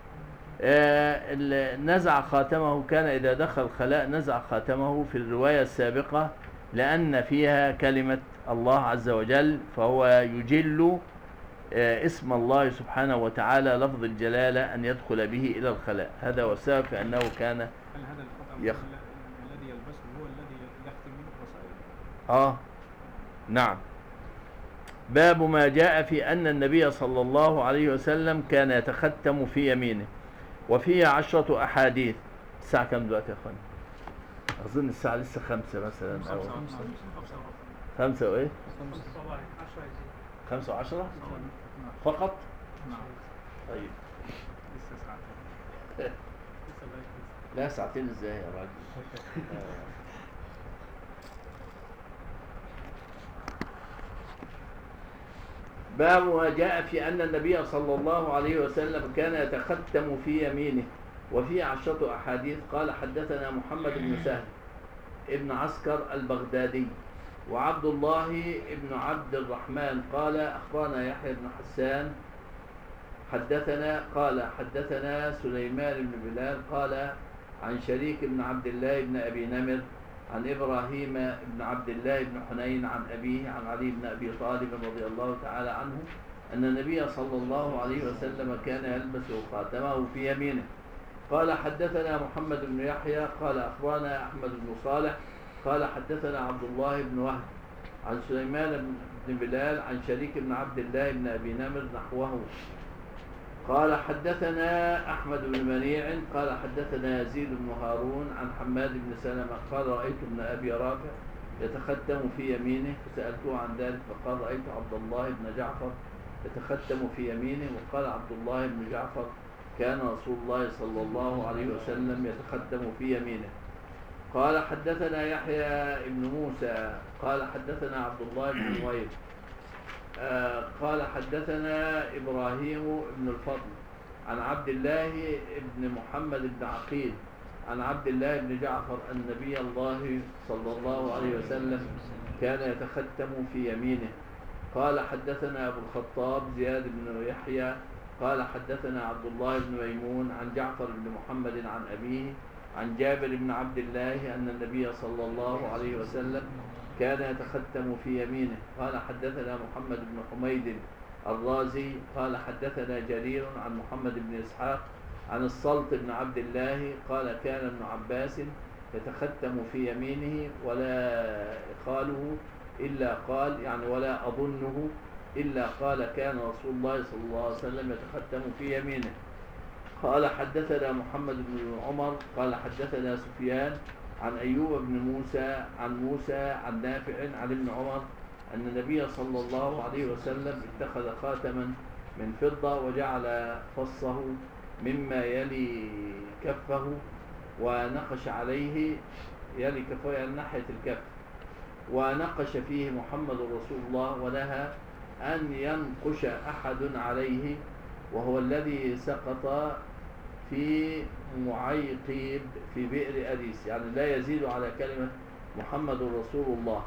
S1: نزع خاتمه، كان إذا دخل خلاء نزع خاتمه في الرواية السابقة لأن فيها كلمة الله عز وجل، فهو يجل اسم الله سبحانه وتعالى لفظ الجلالة أن يدخل به إلى الخلاء. هذا هو السبب في أنه كان
S2: هل هذا الخاتم يخ... الذي يلبسه هو الذي يختم منه الرسائل؟
S1: آه نعم. باب ما جاء في أن النبي صلى الله عليه وسلم كان يتختم في يمينه، وفيه عشرة أحاديث. الساعة كم دلوقتي يا أخوان؟ أظن الساعة لسه خمسة مثلا أو خمسة وإيه؟ خمسة وعشرة فقط؟ طيب
S2: لسه ساعتين.
S1: لا ساعتين إزاي يا راجل؟ باب ما جاء في أن النبي صلى الله عليه وسلم كان يتختم في يمينه، وفيه عشرة أحاديث. قال حدثنا محمد بن سهل ابن عسكر البغدادي وعبد الله ابن عبد الرحمن قال أخبرنا يحيى بن حسان حدثنا قال حدثنا سليمان بن بلال قال عن شريك بن عبد الله بن أبي نمر عن إبراهيم بن عبد الله بن حنين عن أبيه عن علي بن أبي طالب رضي الله تعالى عنه أن النبي صلى الله عليه وسلم كان يلبس خاتمه في يمينه. قال حدثنا محمد بن يحيى قال أخبرنا أحمد بن صالح قال حدثنا عبد الله بن وهب عن سليمان بن بلال عن شريك بن عبد الله بن أبي نمر نحوه. قال حدثنا أحمد بن منيع قال حدثنا يزيد بن هارون عن حماد بن سلمة قال رأيت ابن أبي رافع يتختم في يمينه فسألته عن ذلك فقال رأيت عبد الله بن جعفر يتختم في يمينه. وقال عبد الله بن جعفر كان رسول الله صلى الله عليه وسلم يتختم في يمينه. قال حدثنا يحيى بن موسى قال حدثنا عبد الله بن نوير آه قال حدثنا إبراهيم بن الفضل عن عبد الله بن محمد بن عقيل عن عبد الله بن جعفر أن نبي الله صلى الله عليه وسلم كان يتختم في يمينه. قال حدثنا أبو الخطاب زياد بن يحيى قال حدثنا عبد الله بن ميمون عن جعفر بن محمد عن أبيه عن جابر بن عبد الله أن النبي صلى الله عليه وسلم كان يتختم في يمينه. قال حدثنا محمد بن حميد الرازي قال حدثنا جرير عن محمد بن إسحاق عن الصلت بن عبد الله قال كان ابن عباس يتختم في يمينه ولا إخاله إلا قال يعني ولا أظنه إلا قال كان رسول الله صلى الله عليه وسلم يتختم في يمينه. قال حدثنا محمد بن عمر قال حدثنا سفيان عن أيوب بن موسى عن موسى عن نافع عن ابن عمر أن النبي صلى الله عليه وسلم اتخذ خاتما من فضة وجعل فصه مما يلي كفه ونقش عليه يلي كفه يعني ناحية الكف ونقش فيه محمد رسول الله ونهى أن ينقش أحد عليه وهو الذي سقط في معيقيب في بئر أديس يعني لا يزيد على كلمة محمد رسول الله.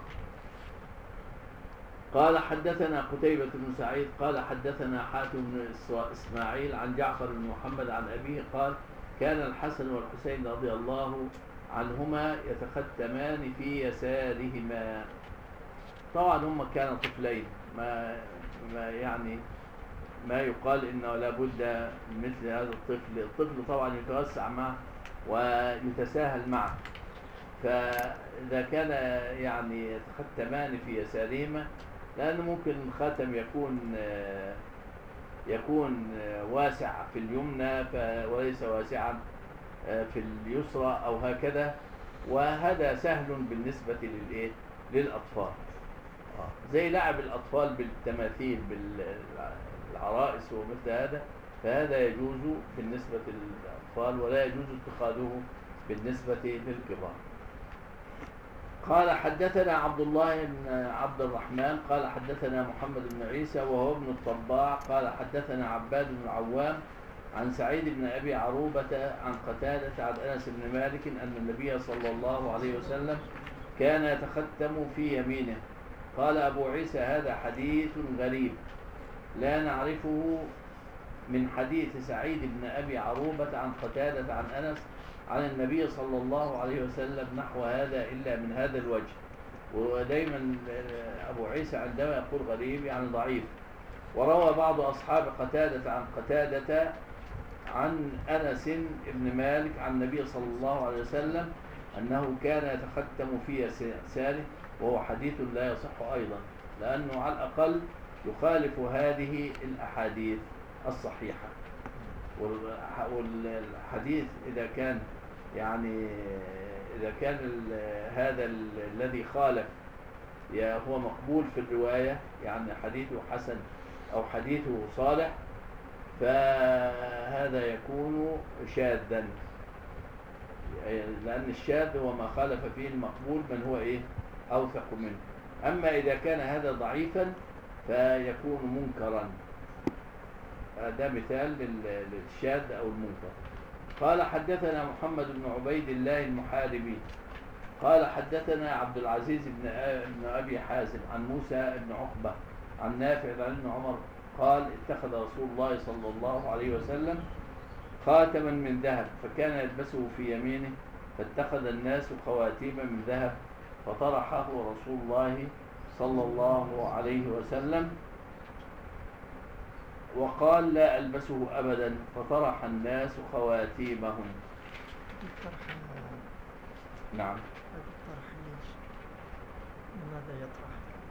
S1: قال حدثنا قتيبة بن سعيد قال حدثنا حاتم بن إسماعيل عن جعفر بن محمد عن أبيه قال كان الحسن والحسين رضي الله عنهما يتختمان في يسارهما. طبعا هم كانوا طفلين ما, ما يعني ما يقال إنه لابد من مثل هذا الطفل. الطفل طبعا يتوسع معه ويتساهل معه فإذا كان يعني يتختمان في يسارهما لأنه ممكن الخاتم يكون يكون واسع في اليمنى وليس واسعا في اليسرى أو هكذا وهذا سهل بالنسبة للإيه للأطفال زي لعب الأطفال بالتماثيل بالعرائس ومثل هذا فهذا يجوز بالنسبة للأطفال ولا يجوز اتخاذه بالنسبة للكبار. قال حدثنا عبد الله بن عبد الرحمن قال حدثنا محمد بن عيسى وهو ابن الطباع قال حدثنا عباد بن عوام عن سعيد بن أبي عروبة عن قتادة عن أنس بن مالك أن النبي صلى الله عليه وسلم كان يتختم في يمينه. قال أبو عيسى هذا حديث غريب لا نعرفه من حديث سعيد بن أبي عروبة عن قتادة عن أنس عن النبي صلى الله عليه وسلم نحو هذا إلا من هذا الوجه. ودايما أبو عيسى عندما يقول غريب يعني ضعيف. وروى بعض أصحاب قتادة عن قتادة عن أنس بن مالك عن النبي صلى الله عليه وسلم أنه كان يتختم في يساره وهو حديث لا يصح أيضا لأنه على الأقل يخالف هذه الأحاديث الصحيحة. والحديث إذا كان يعني إذا كان هذا الذي خالف هو مقبول في الرواية يعني حديثه حسن أو حديثه صالح فهذا يكون شاذا لأن الشاذ هو ما خالف فيه المقبول من هو إيه أوثق منه. أما إذا كان هذا ضعيفا فيكون منكرا. ده مثال للشاذ أو المنكر. قال حدثنا محمد بن عبيد الله المحاربي قال حدثنا عبد العزيز بن أبي حازم عن موسى بن عقبة عن نافع عن ابن عمر قال اتخذ رسول الله صلى الله عليه وسلم خاتما من ذهب فكان يلبسه في يمينه فاتخذ الناس خواتيم من ذهب فطرحه رسول الله صلى الله عليه وسلم وقال لا ألبسه أبدا فطرح الناس خواتيمهم. نعم
S3: الطرح ليش؟ لماذا يطرح؟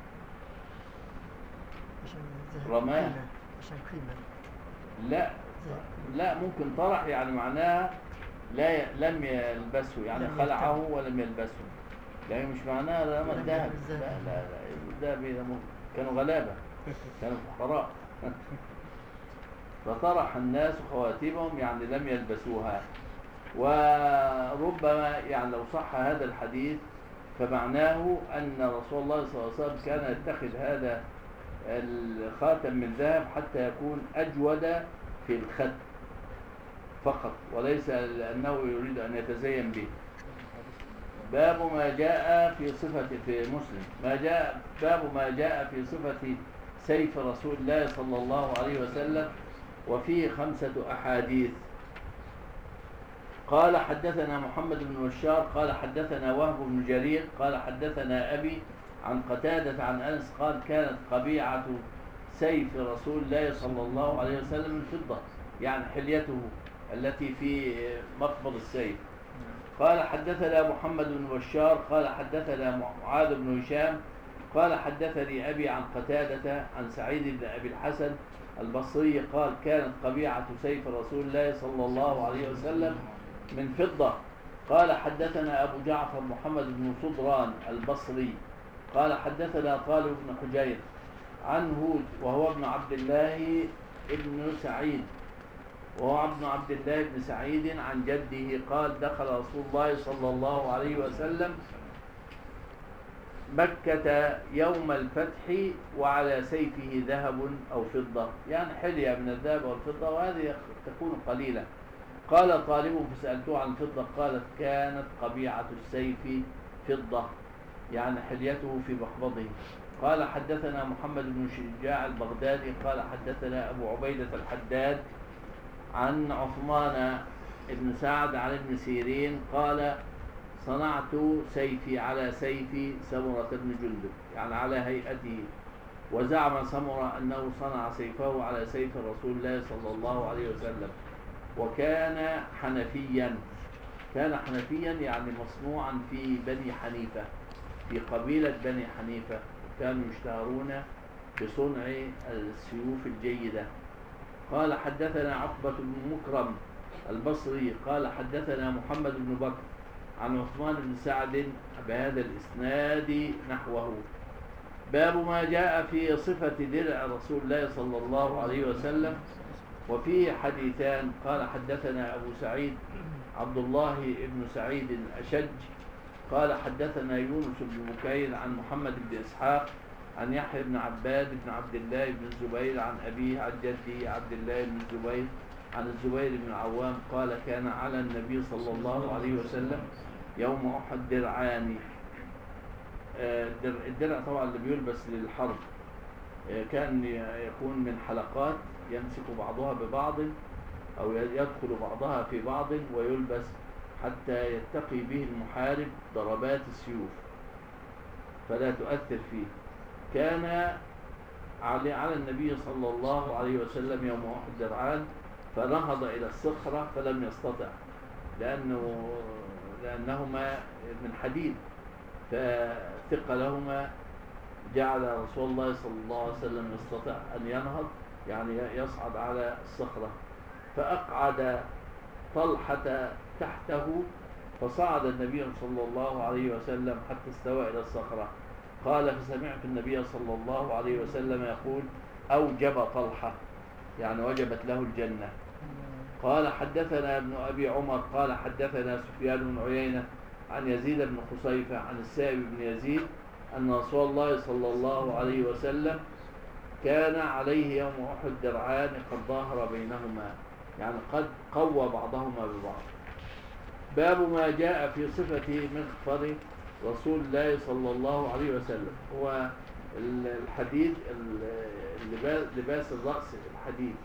S3: عشان
S1: رماه
S3: عشان قيمة.
S1: لا لا ممكن طرح يعني معناها لا لم يلبسه يعني خلعه ولم يلبسه لا مش معناها رمى الذهب لا لا لا الذهب كانوا غلابة كانوا فقراء فطرح الناس خواتيمهم يعني لم يلبسوها. وربما يعني لو صح هذا الحديث فمعناه أن رسول الله صلى الله عليه وسلم كان يتخذ هذا الخاتم من ذهب حتى يكون أجود في الختم فقط، وليس لأنه يريد أن يتزين به. باب ما جاء في صفة في مسلم ما جاء باب ما جاء في صفة سيف رسول الله صلى الله عليه وسلم، وفيه خمسة أحاديث. قال حدثنا محمد بن بشار قال حدثنا وهب بن جرير قال حدثنا أبي عن قتادة عن أنس قال كانت قبيعة سيف رسول الله صلى الله عليه وسلم من فضة، يعني حليته التي في مقبض السيف. قال حدثنا محمد بن بشار قال حدثنا معاذ بن هشام قال حدثني أبي عن قتادة عن سعيد بن أبي الحسن البصري قال كانت قبيعة سيف رسول الله صلى الله عليه وسلم من فضة. قال حدثنا أبو جعفر محمد بن صدران البصري قال حدثنا طالب بن حجير عن هود وهو ابن عبد الله ابن سعيد وهو ابن عبد الله بن سعيد عن جده قال دخل رسول الله صلى الله عليه وسلم مكة يوم الفتح وعلى سيفه ذهب أو فضة، يعني حلية من الذهب والفضة، وهذه تكون قليلة. قال طالب فسألته عن فضة قالت كانت قبيعة السيف فضة، يعني حليته في مقبضه. قال حدثنا محمد بن شجاع البغدادي قال حدثنا أبو عبيدة الحداد عن عثمان بن سعد عن ابن سيرين قال صنعت سيفي على سيف سمرة بن جندب، يعني على هيئته. وزعم سمرة أنه صنع سيفه على سيف رسول الله صلى الله عليه وسلم، وكان حنفيا كان حنفيا يعني مصنوعا في بني حنيفة، في قبيلة بني حنيفة، كانوا يشتهرون بصنع السيوف الجيدة. قال حدثنا عقبة بن مكرم البصري قال حدثنا محمد بن بكر عن عثمان بن سعد بهذا الإسناد نحوه. باب ما جاء في صفة درع رسول الله صلى الله عليه وسلم، وفيه حديثان. قال حدثنا أبو سعيد عبد الله بن سعيد الأشج قال حدثنا يونس بن بكير عن محمد بن إسحاق عن يحيى بن عباد بن عبد الله بن الزبير عن أبيه عن جده عبد الله بن الزبير عن الزبير بن العوام قال كان على النبي صلى الله عليه وسلم يوم أحد درعان. الدرع طبعا اللي بيلبس للحرب، كان يكون من حلقات يمسك بعضها ببعض أو يدخل بعضها في بعض ويلبس حتى يتقي به المحارب ضربات السيوف فلا تؤثر فيه. كان على النبي صلى الله عليه وسلم يوم أحد درعان، فنهض إلى الصخرة فلم يستطع لأنه لأنهما من حديد، فثقلهما جعل رسول الله صلى الله عليه وسلم يستطيع أن ينهض، يعني يصعد على الصخرة، فأقعد طلحة تحته فصعد النبي صلى الله عليه وسلم حتى استوى إلى الصخرة. قال فسمعت النبي صلى الله عليه وسلم يقول أوجب طلحة، يعني وجبت له الجنة. قال حدثنا ابن أبي عمر قال حدثنا سفيان بن عيينة عن يزيد بن خصيفة عن السائب بن يزيد أن رسول الله صلى الله عليه وسلم كان عليه يوم أحد درعان قد ظاهر بينهما، يعني قد قوى بعضهما ببعض. باب ما جاء في صفة مغفر رسول الله صلى الله عليه وسلم، هو الحديد لباس الرأس الحديد.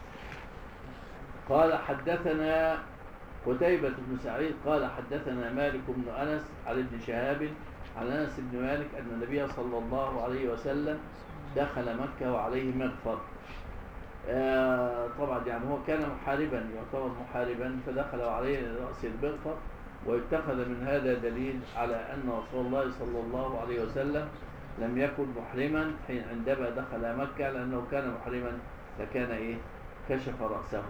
S1: قال حدثنا قتيبة بن سعيد قال حدثنا مالك بن أنس عن ابن شهاب عن أنس بن مالك أن النبي صلى الله عليه وسلم دخل مكة وعليه مغفر. آه طبعا يعني هو كان محاربا، يعتبر محاربا، فدخل عليه رأس المغفر، واتخذ من هذا دليل على أن رسول الله صلى الله عليه وسلم لم يكن محرما حين عندما دخل مكة، لأنه كان محرما فكان إيه كشف رأسه.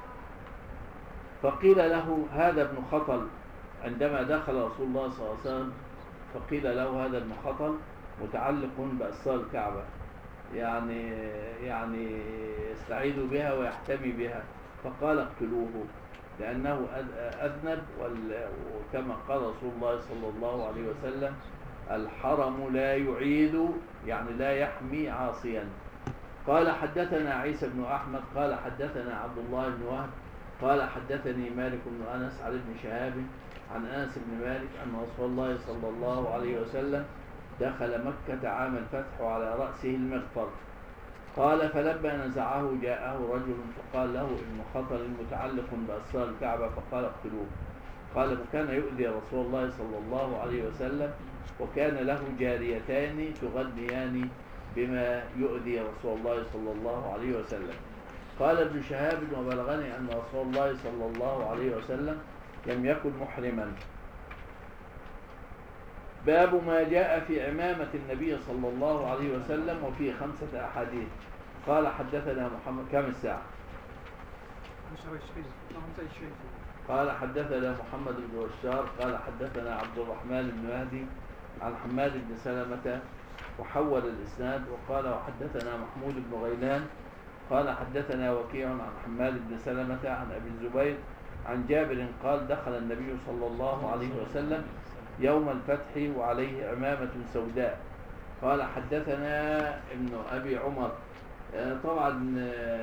S1: فقيل له هذا ابن خطل عندما دخل رسول الله صلى الله عليه وسلم، فقيل له هذا ابن خطل متعلق بأسوار الكعبة، يعني يعني يستعيذ بها ويحتمي بها، فقال اقتلوه لأنه أذنب، وكما قال رسول الله صلى الله عليه وسلم الحرم لا يعيد، يعني لا يحمي عاصيا. قال حدثنا عيسى بن أحمد قال حدثنا عبد الله بن وهب قال حدثني مالك بن أنس عن ابن شهاب عن أنس بن مالك أن رسول الله صلى الله عليه وسلم دخل مكة عام الفتح وعلى رأسه المغفر. قال فلما نزعه جاءه رجل فقال له ابن خطر متعلق بأسرار الكعبة فقال اقتلوه. قال فكان يؤذي رسول الله صلى الله عليه وسلم وكان له جاريتان تغنيان بما يؤذي رسول الله صلى الله عليه وسلم. قال ابن شهاب وبلغني أن رسول الله صلى الله عليه وسلم لم يكن محرما. باب ما جاء في عمامة النبي صلى الله عليه وسلم وفيه خمسة أحاديث. قال حدثنا محمد كم الساعة؟ قال حدثنا محمد بن بشار قال حدثنا عبد الرحمن بن مهدي عن حماد بن سلمة وحول الإسناد وقال وحدثنا محمود بن غيلان قال حدثنا وكيع عن حماد بن سلمة عن أبي الزبير عن جابر قال دخل النبي صلى الله عليه وسلم يوم الفتح وعليه عمامة سوداء. قال حدثنا ابن أبي عمر. طبعا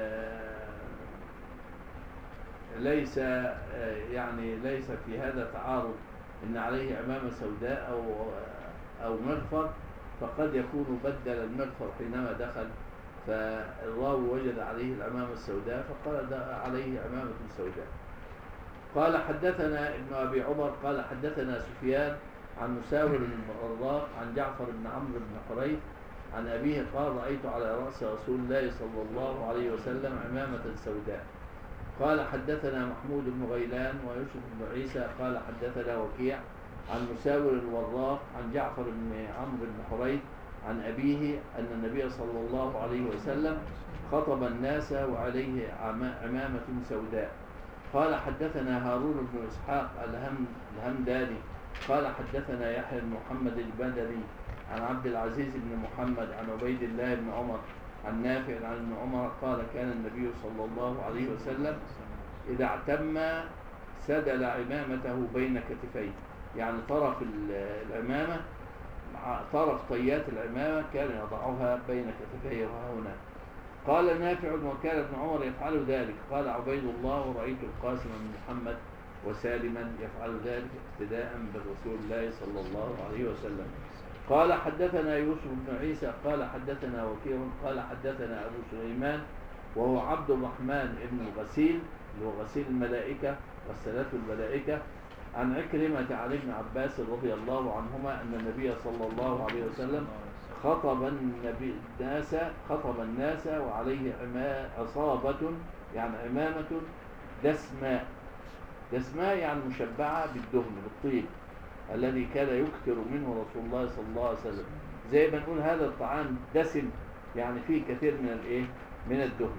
S1: ليس يعني ليس في هذا تعارض إن عليه عمامة سوداء أو أو مغفر، فقد يكون بدل المغفر حينما دخل فالراوي وجد عليه العمامة السوداء فقال عليه عمامة سوداء. قال حدثنا ابن أبي عمر قال حدثنا سفيان عن مساور بن الراق عن جعفر بن عمرو بن حريث عن أبيه قال رأيت على رأس رسول الله صلى الله عليه وسلم عمامة سوداء. قال حدثنا محمود بن غيلان ويوسف بن عيسى قال حدثنا وكيع عن مساور الوراق عن جعفر بن عمرو بن حريث عن أبيه أن النبي صلى الله عليه وسلم خطب الناس وعليه عمامة سوداء. قال حدثنا هارون بن إسحاق الهم الهمداني قال حدثنا يحيى بن محمد البدري عن عبد العزيز بن محمد عن عبيد الله بن عمر عن نافع عن ابن عمر قال كان النبي صلى الله عليه وسلم إذا اعتم سدل عمامته بين كتفيه، يعني طرف العمامة طرف طيات العمامة كان يضعها بين كتفيه وهنا. قال نافع وكان ابن عمر يفعل ذلك. قال عبيد الله ورأيت القاسم بن محمد وسالما يفعل ذلك اقتداء بالرسول الله صلى الله عليه وسلم. قال حدثنا يوسف بن عيسى قال حدثنا وكيع قال حدثنا أبو سليمان وهو عبد الرحمن بن غسيل اللي هو غسيل الملائكة غسلته الملائكة عن عكرمة عن ابن عباس رضي الله عنهما أن النبي صلى الله عليه وسلم خطب النبي الناس خطب الناس وعليه عصابة يعني عمامة دسماء. دسماء يعني مشبعة بالدهن بالطيب الذي كان يكثر منه رسول الله صلى الله عليه وسلم. زي ما نقول هذا الطعام دسم يعني فيه كثير من الايه من الدهن.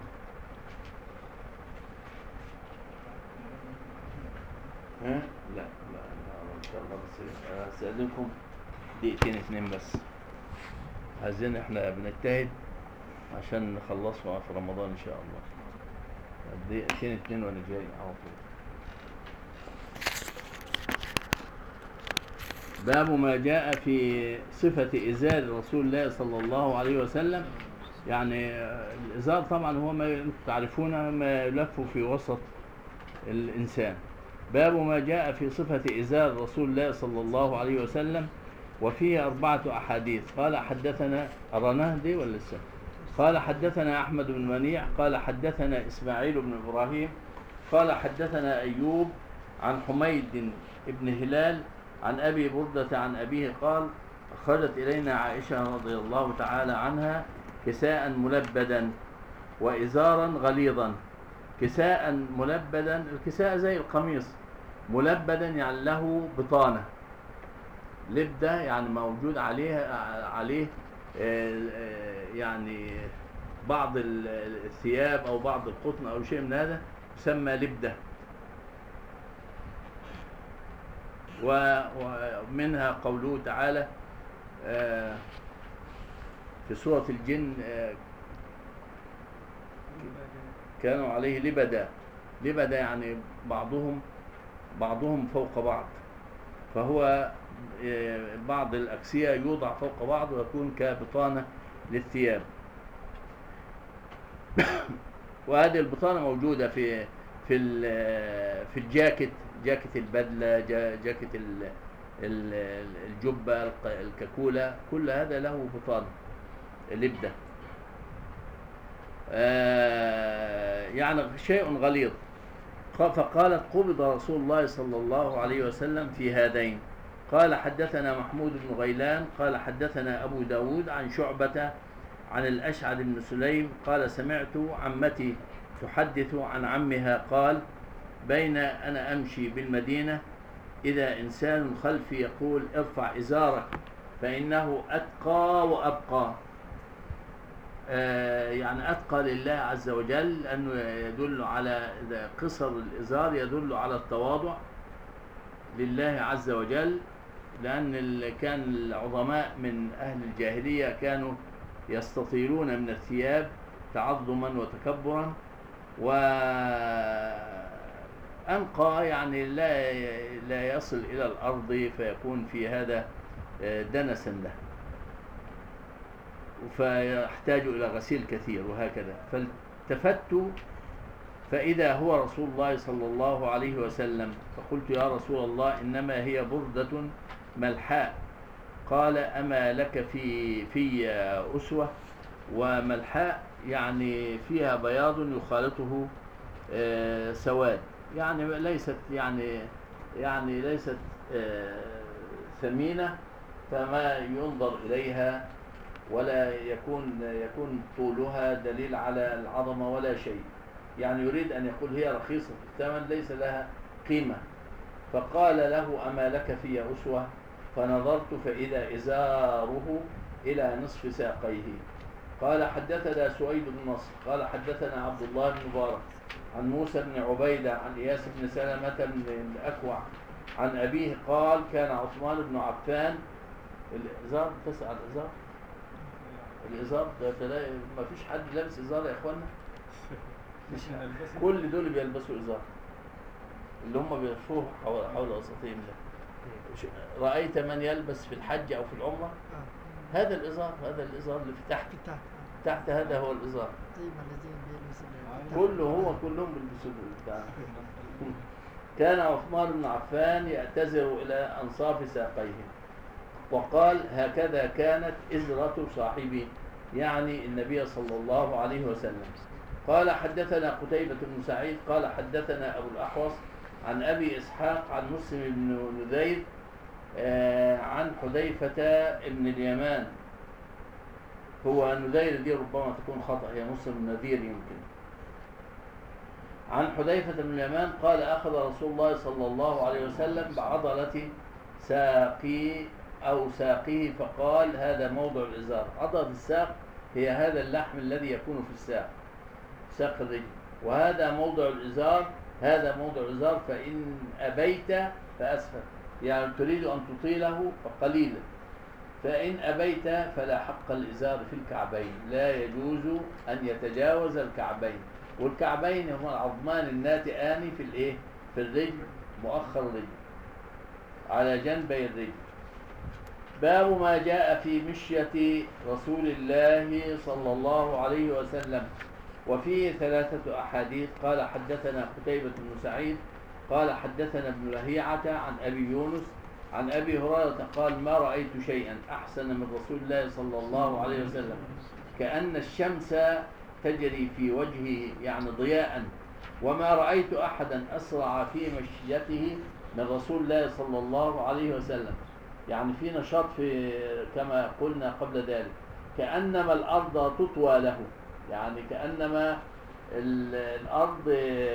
S1: ها لا لا لا ان شاء الله بس استاذنكم دقيقتين اثنين بس، عايزين احنا بنجتهد عشان نخلصها في رمضان ان شاء الله. دقيقتين اثنين وانا جاي على طول. باب ما جاء في صفة إزار رسول الله صلى الله عليه وسلم. يعني الإزار طبعا هو ما تعرفونه ما يلف في وسط الإنسان. باب ما جاء في صفة إزار رسول الله صلى الله عليه وسلم وفيه أربعة أحاديث. قال حدثنا أرناه دي ولا لسه؟ قال حدثنا أحمد بن منيع قال حدثنا إسماعيل بن إبراهيم قال حدثنا أيوب عن حميد بن هلال عن أبي بردة عن أبيه قال خرجت إلينا عائشة رضي الله تعالى عنها كساء ملبدا وإزارا غليظا. كساء ملبدا، الكساء زي القميص، ملبدا يعني له بطانة، لبدة يعني موجود عليه عليه يعني بعض الثياب أو بعض القطن أو شيء من هذا يسمى لبدة. ومنها قوله تعالى في سورة الجن كانوا عليه لبدا. لبدا يعني بعضهم بعضهم فوق بعض، فهو بعض الأكسية يوضع فوق بعض ويكون كبطانة للثياب. وهذه البطانة موجودة في في في ال- في الجاكيت، جاكيت البدلة، جا- جاكيت ال- ال- الجبة، الق- الكاكولا، كل هذا له بطانة لبدة. آه، يعني شيء غليظ. قال- فقالت قبض رسول الله صلى الله عليه وسلم في هذين. قال حدثنا محمود بن غيلان قال حدثنا أبو داود عن شعبة عن الأشعث بن سليم قال سمعت عمتي تحدث عن عمها قال بين أنا أمشي بالمدينة إذا إنسان خلفي يقول ارفع إزارك فإنه أتقى وأبقى. آه، يعني أتقى لله عز وجل، لأنه يدل على قصر الإزار يدل على التواضع لله عز وجل، لأن ال- كان العظماء من أهل الجاهلية كانوا يستطيلون من الثياب تعظما وتكبرا، وأنقى يعني لا لا يصل إلى الأرض فيكون في هذا آه، دنسا له، فيحتاج إلى غسيل كثير وهكذا. فالتفت فإذا هو رسول الله صلى الله عليه وسلم، فقلت يا رسول الله إنما هي بردة ملحاء. قال أما لك في في أسوة؟ وملحاء يعني فيها بياض يخالطه آه، سواد، يعني ليست يعني يعني ليست آه، ثمينة فما ينظر إليها، ولا يكون يكون طولها دليل على العظمة ولا شيء، يعني يريد أن يقول هي رخيصة في الثمن ليس لها قيمة. فقال له أما لك في أسوة؟ فنظرت فإذا إزاره إلى نصف ساقيه. قال حدثنا سويد بن نصر قال حدثنا عبد الله بن مبارك عن موسى بن عبيدة عن إياس بن سلمة بن الأكوع عن أبيه قال كان عثمان بن عفان. الإزار تسأل الإزار الإزار ده تلاقي ما فيش حد لابس إزار يا إخوانا، مش كل دول بيلبسوا إزار اللي هم بيلفوه حول حول وسطهم ده. رأيت من يلبس في الحج أو في العمرة
S3: آه.
S1: هذا الإزار، هذا الإزار اللي في تحت
S3: في تحت
S1: تحت هذا هو الإزار
S3: زي ما الذين بيلبسوا اللي
S1: كله، هو كلهم بيلبسوا بتاع. كان عثمان بن عفان يعتذر إلى أنصاف ساقيه وقال هكذا كانت إزرة صاحبي، يعني النبي صلى الله عليه وسلم. قال حدثنا قتيبة بن سعيد قال حدثنا أبو الأحوص عن أبي إسحاق عن مسلم بن نذير آه عن حذيفة بن اليمان. هو نذير دي ربما تكون خطأ، هي مسلم بن نذير يمكن. عن حذيفة بن اليمان قال أخذ رسول الله صلى الله عليه وسلم بعضلة ساقي أو ساقيه فقال هذا موضع الإزار. عضلة الساق هي هذا اللحم الذي يكون في الساق، ساق الرجل، وهذا موضع الإزار، هذا موضع الإزار، فإن أبيت فأسفل، يعني تريد أن تطيله فقليلا، فإن أبيت فلا حق الإزار في الكعبين، لا يجوز أن يتجاوز الكعبين، والكعبين هما العظمان الناتئان في الإيه؟ في الرجل، مؤخر الرجل على جنبي الرجل. باب ما جاء في مشية رسول الله صلى الله عليه وسلم، وفيه ثلاثة أحاديث. قال حدثنا قتيبة بن سعيد قال حدثنا ابن لهيعة عن أبي يونس عن أبي هريرة قال ما رأيت شيئا أحسن من رسول الله صلى الله عليه وسلم، كأن الشمس تجري في وجهه يعني ضياء، وما رأيت أحدا أسرع في مشيته من رسول الله صلى الله عليه وسلم، يعني في نشاط في كما قلنا قبل ذلك، كأنما الأرض تطوى له، يعني كأنما الأرض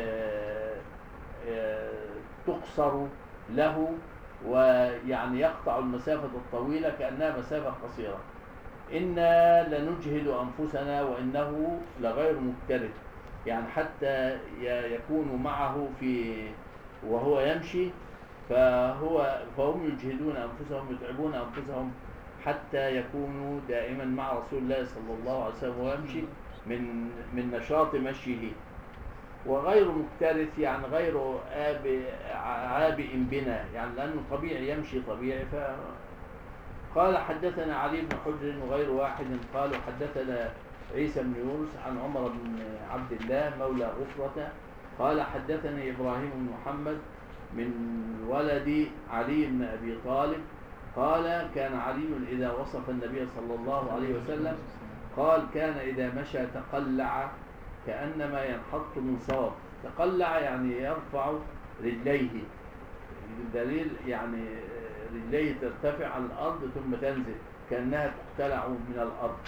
S1: تقصر له، ويعني يقطع المسافة الطويلة كأنها مسافة قصيرة. إنا لنجهد أنفسنا وإنه لغير مكترث، يعني حتى يكون معه في وهو يمشي فهو فهم يجهدون أنفسهم يتعبون أنفسهم حتى يكونوا دائما مع رسول الله صلى الله عليه وسلم ويمشي من من نشاط مشيه. وغير مكترث يعني غير عابئ بنا، يعني لأنه طبيعي يمشي طبيعي. ف قال حدثنا علي بن حجر وغير واحد قالوا حدثنا عيسى بن يونس عن عمر بن عبد الله مولى غفرة قال حدثني إبراهيم بن محمد من ولد علي بن أبي طالب قال كان علي إذا وصف النبي صلى الله عليه وسلم قال كان إذا مشى تقلع كأنما ينحط من صواب. تقلع يعني يرفع رجليه، الدليل يعني رجليه ترتفع عن الأرض ثم تنزل كأنها تقتلع من الأرض.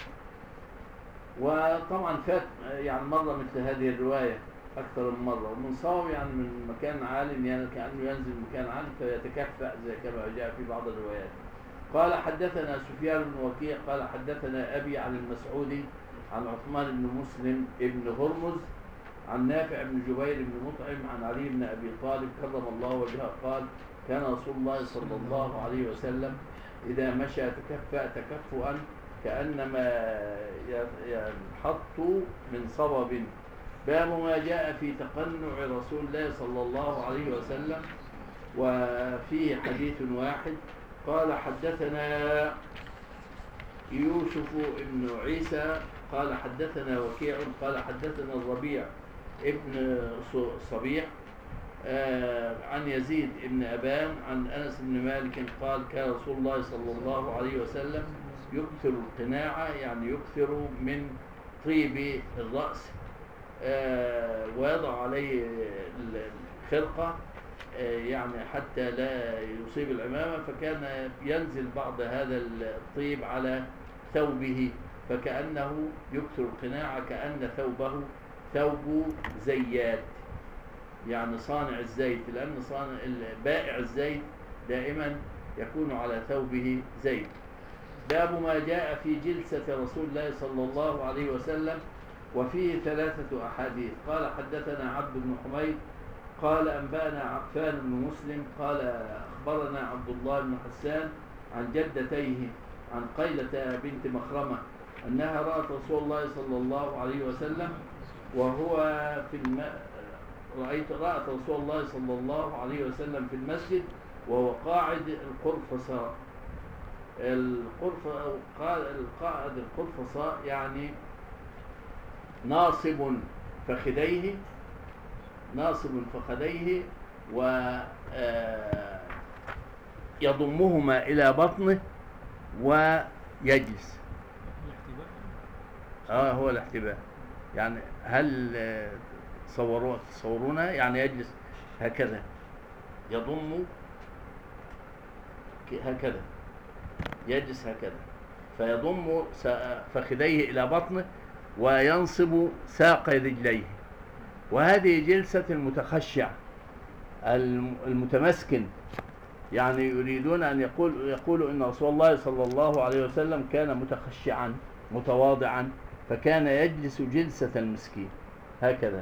S1: وطبعا فات يعني مرة مثل هذه الرواية أكثر من مرة. ومن صواب يعني من مكان عال يعني كأنه ينزل من مكان عال فيتكفأ زي كما جاء في بعض الروايات. قال حدثنا سفيان بن وكيع قال حدثنا أبي عن المسعودي عن عثمان بن مسلم ابن هرمز عن نافع بن جبير بن مطعم عن علي بن أبي طالب كرم الله وجهه قال كان رسول الله صلى الله عليه وسلم إذا مشى تكفأ تكفؤا كأنما ينحط من صبب. باب ما جاء في تقنع رسول الله صلى الله عليه وسلم. وفيه حديث واحد. قال حدثنا يوسف بن عيسى قال حدثنا وكيع قال حدثنا الربيع ابن صبيح آه عن يزيد بن أبان عن أنس بن مالك قال كان رسول الله صلى الله عليه وسلم يكثر القناع يعني يكثر من طيب الرأس آه ويضع عليه الخرقة آه يعني حتى لا يصيب العمامة، فكان ينزل بعض هذا الطيب على ثوبه فكأنه يكثر القناع كأن ثوبه ثوب زيات يعني صانع الزيت، لأن صانع بائع الزيت دائما يكون على ثوبه زيت. باب ما جاء في جلسة رسول الله صلى الله عليه وسلم. وفيه ثلاثة أحاديث. قال حدثنا عبد بن حميد قال أنبأنا عفان بن مسلم قال أخبرنا عبد الله بن حسان عن جدتيه عن قيلة بنت مخرمة أنها رأت رسول الله صلى الله عليه وسلم وهو في الم... رأيت رأت رسول الله صلى الله عليه وسلم في المسجد وهو قاعد القرفصاء. القرف القاعد القرفصاء يعني ناصب فخذيه ناصب فخذيه ويضمهما إلى بطنه ويجلس. اه هو الاحتباء يعني هل تصوروا تصورونه يعني يجلس هكذا يضم هكذا يجلس هكذا فيضم فخذيه إلى بطنه وينصب ساق رجليه. وهذه جلسة المتخشع المتمسكن يعني يريدون أن يقول يقولوا إن رسول الله صلى الله عليه وسلم كان متخشعا متواضعا فكان يجلس جلسة المسكين هكذا.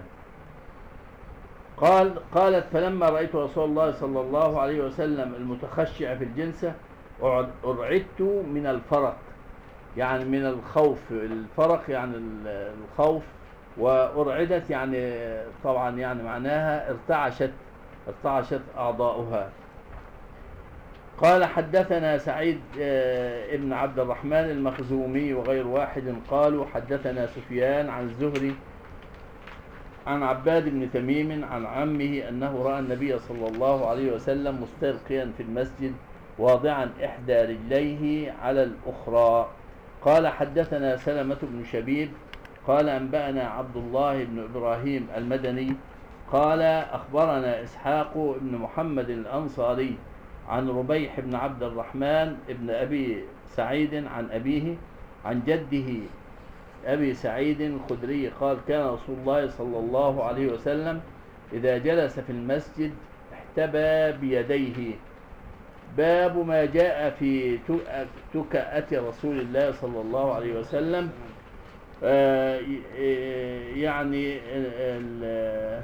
S1: قال قالت فلما رأيت رسول الله صلى الله عليه وسلم المتخشع في الجلسة أرعدت من الفرق يعني من الخوف. الفرق يعني الخوف وأرعدت يعني طبعا يعني معناها ارتعشت ارتعشت أعضاؤها. قال حدثنا سعيد ابن عبد الرحمن المخزومي وغير واحد قالوا حدثنا سفيان عن الزهري عن عباد بن تميم عن عمه أنه رأى النبي صلى الله عليه وسلم مستلقيا في المسجد واضعا إحدى رجليه على الأخرى. قال حدثنا سلمة بن شبيب قال أنبأنا عبد الله بن إبراهيم المدني قال أخبرنا إسحاق بن محمد الأنصاري عن ربيح بن عبد الرحمن بن أبي سعيد عن أبيه عن جده أبي سعيد الخدري قال كان رسول الله صلى الله عليه وسلم إذا جلس في المسجد احتبى بيديه. باب ما جاء في تكأة رسول الله صلى الله عليه وسلم آه يعني آه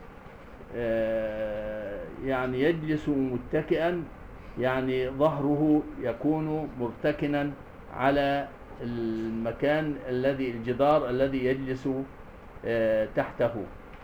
S1: يعني يجلس متكئا يعني ظهره يكون مرتكنا على المكان الذي الجدار الذي يجلس تحته.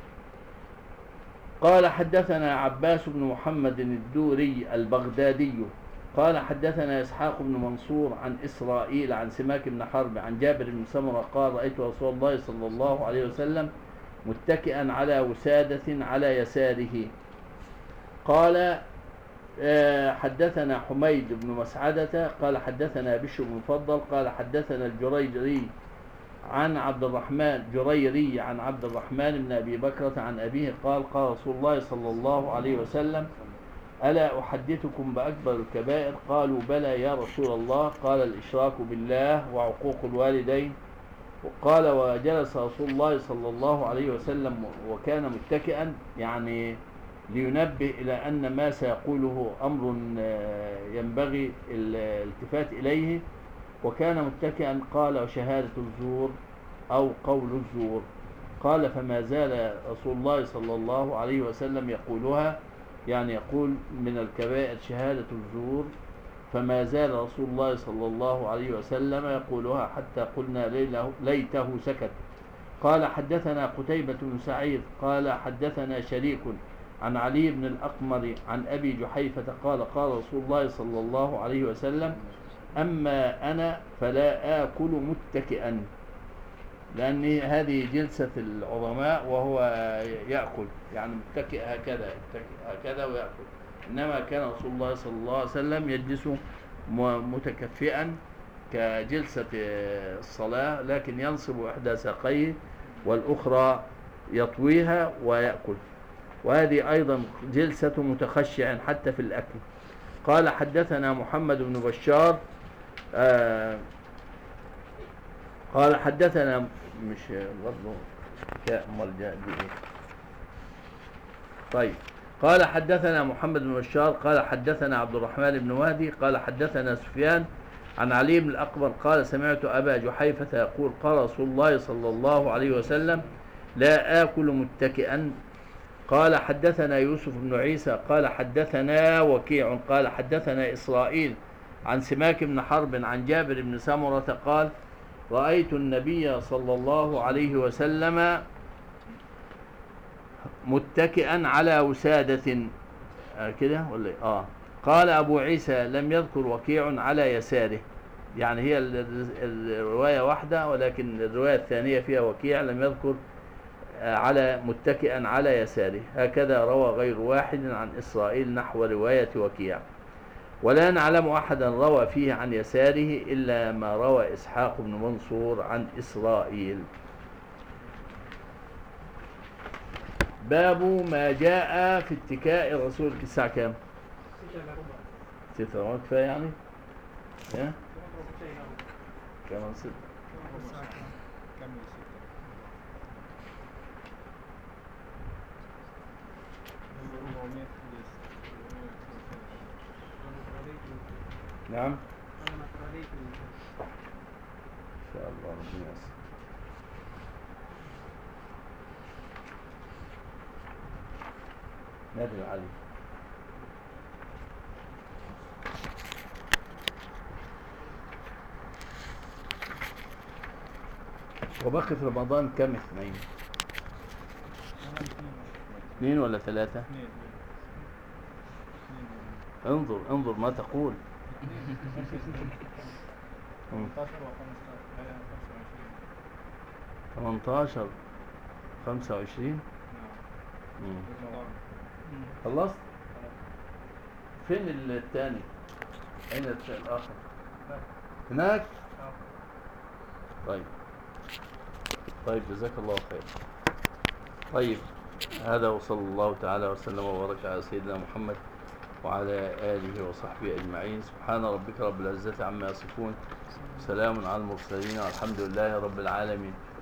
S1: قال حدثنا عباس بن محمد الدوري البغدادي قال حدثنا إسحاق بن منصور عن إسرائيل عن سماك بن حرب عن جابر بن سمرة قال رأيت رسول الله صلى الله عليه وسلم متكئا على وسادة على يساره. قال آه، حدثنا حميد بن مسعدة قال حدثنا بشر بن مفضل قال حدثنا الجريري عن عبد الرحمن جريري عن عبد الرحمن بن أبي بكرة عن أبيه قال قال رسول الله صلى الله عليه وسلم ألا أحدثكم بأكبر الكبائر؟ قالوا بلى يا رسول الله. قال الإشراك بالله وعقوق الوالدين. قال وجلس رسول الله صلى الله عليه وسلم وكان متكئا، يعني لينبه إلى أن ما سيقوله أمر ينبغي الالتفات إليه، وكان متكئا. قال وشهادة الزور أو قول الزور. قال فما زال رسول الله صلى الله عليه وسلم يقولها، يعني يقول من الكبائر شهادة الزور، فما زال رسول الله صلى الله عليه وسلم يقولها حتى قلنا ليته سكت. قال حدثنا قتيبة بن سعيد قال حدثنا شريك عن علي بن الأقمر عن أبي جحيفة قال قال رسول الله صلى الله عليه وسلم أما أنا فلا آكل متكئا، لأن هذه جلسة العظماء وهو يأكل، يعني متكئ هكذا هكذا ويأكل. إنما كان رسول الله صلى الله عليه وسلم يجلس متكفئا كجلسة الصلاة، لكن ينصب إحدى ساقيه والأخرى يطويها ويأكل، وهذه أيضا جلسة متخشع حتى في الأكل. قال حدثنا محمد بن بشار آه قال حدثنا مش برضه مرجع دي ايه طيب قال حدثنا محمد بن بشار قال حدثنا عبد الرحمن بن مهدي قال حدثنا سفيان عن علي بن الأقمر قال سمعت أبا جحيفة يقول قال رسول الله صلى الله عليه وسلم لا آكل متكئا. قال حدثنا يوسف بن عيسى قال حدثنا وكيع قال حدثنا إسرائيل عن سماك بن حرب عن جابر بن سمرة قال رأيت النبي صلى الله عليه وسلم متكئا على وسادة كده ولا اه قال أبو عيسى لم يذكر وكيع على يساره، يعني هي الرواية واحدة ولكن الرواية الثانية فيها وكيع لم يذكر على متكئا على يساره. هكذا روى غير واحد عن إسرائيل نحو رواية وكيع، ولا نعلم أحدا روى فيه عن يساره إلا ما روى إسحاق بن منصور عن إسرائيل. باب ما جاء في اتكاء الرسول. الساعة كام؟ ستة ربع كفاية يعني؟ ها؟ كمان ستة
S2: كمل ستة.
S1: نعم إن شاء الله ربنا يسر. نادي علي وبقي في رمضان كم؟ اثنين اثنين ولا ثلاثة؟ انظر انظر ما تقول. ثمانتاشر خمسة وعشرين. خلصت؟ فين الثاني؟ أين الآخر؟ هناك؟ طيب طيب جزاك الله خير. طيب هذا وصلى الله تعالى وسلم وبارك على سيدنا محمد وعلى آله وصحبه أجمعين. سبحان ربك رب العزة عما يصفون، سلام على المرسلين والحمد لله رب العالمين.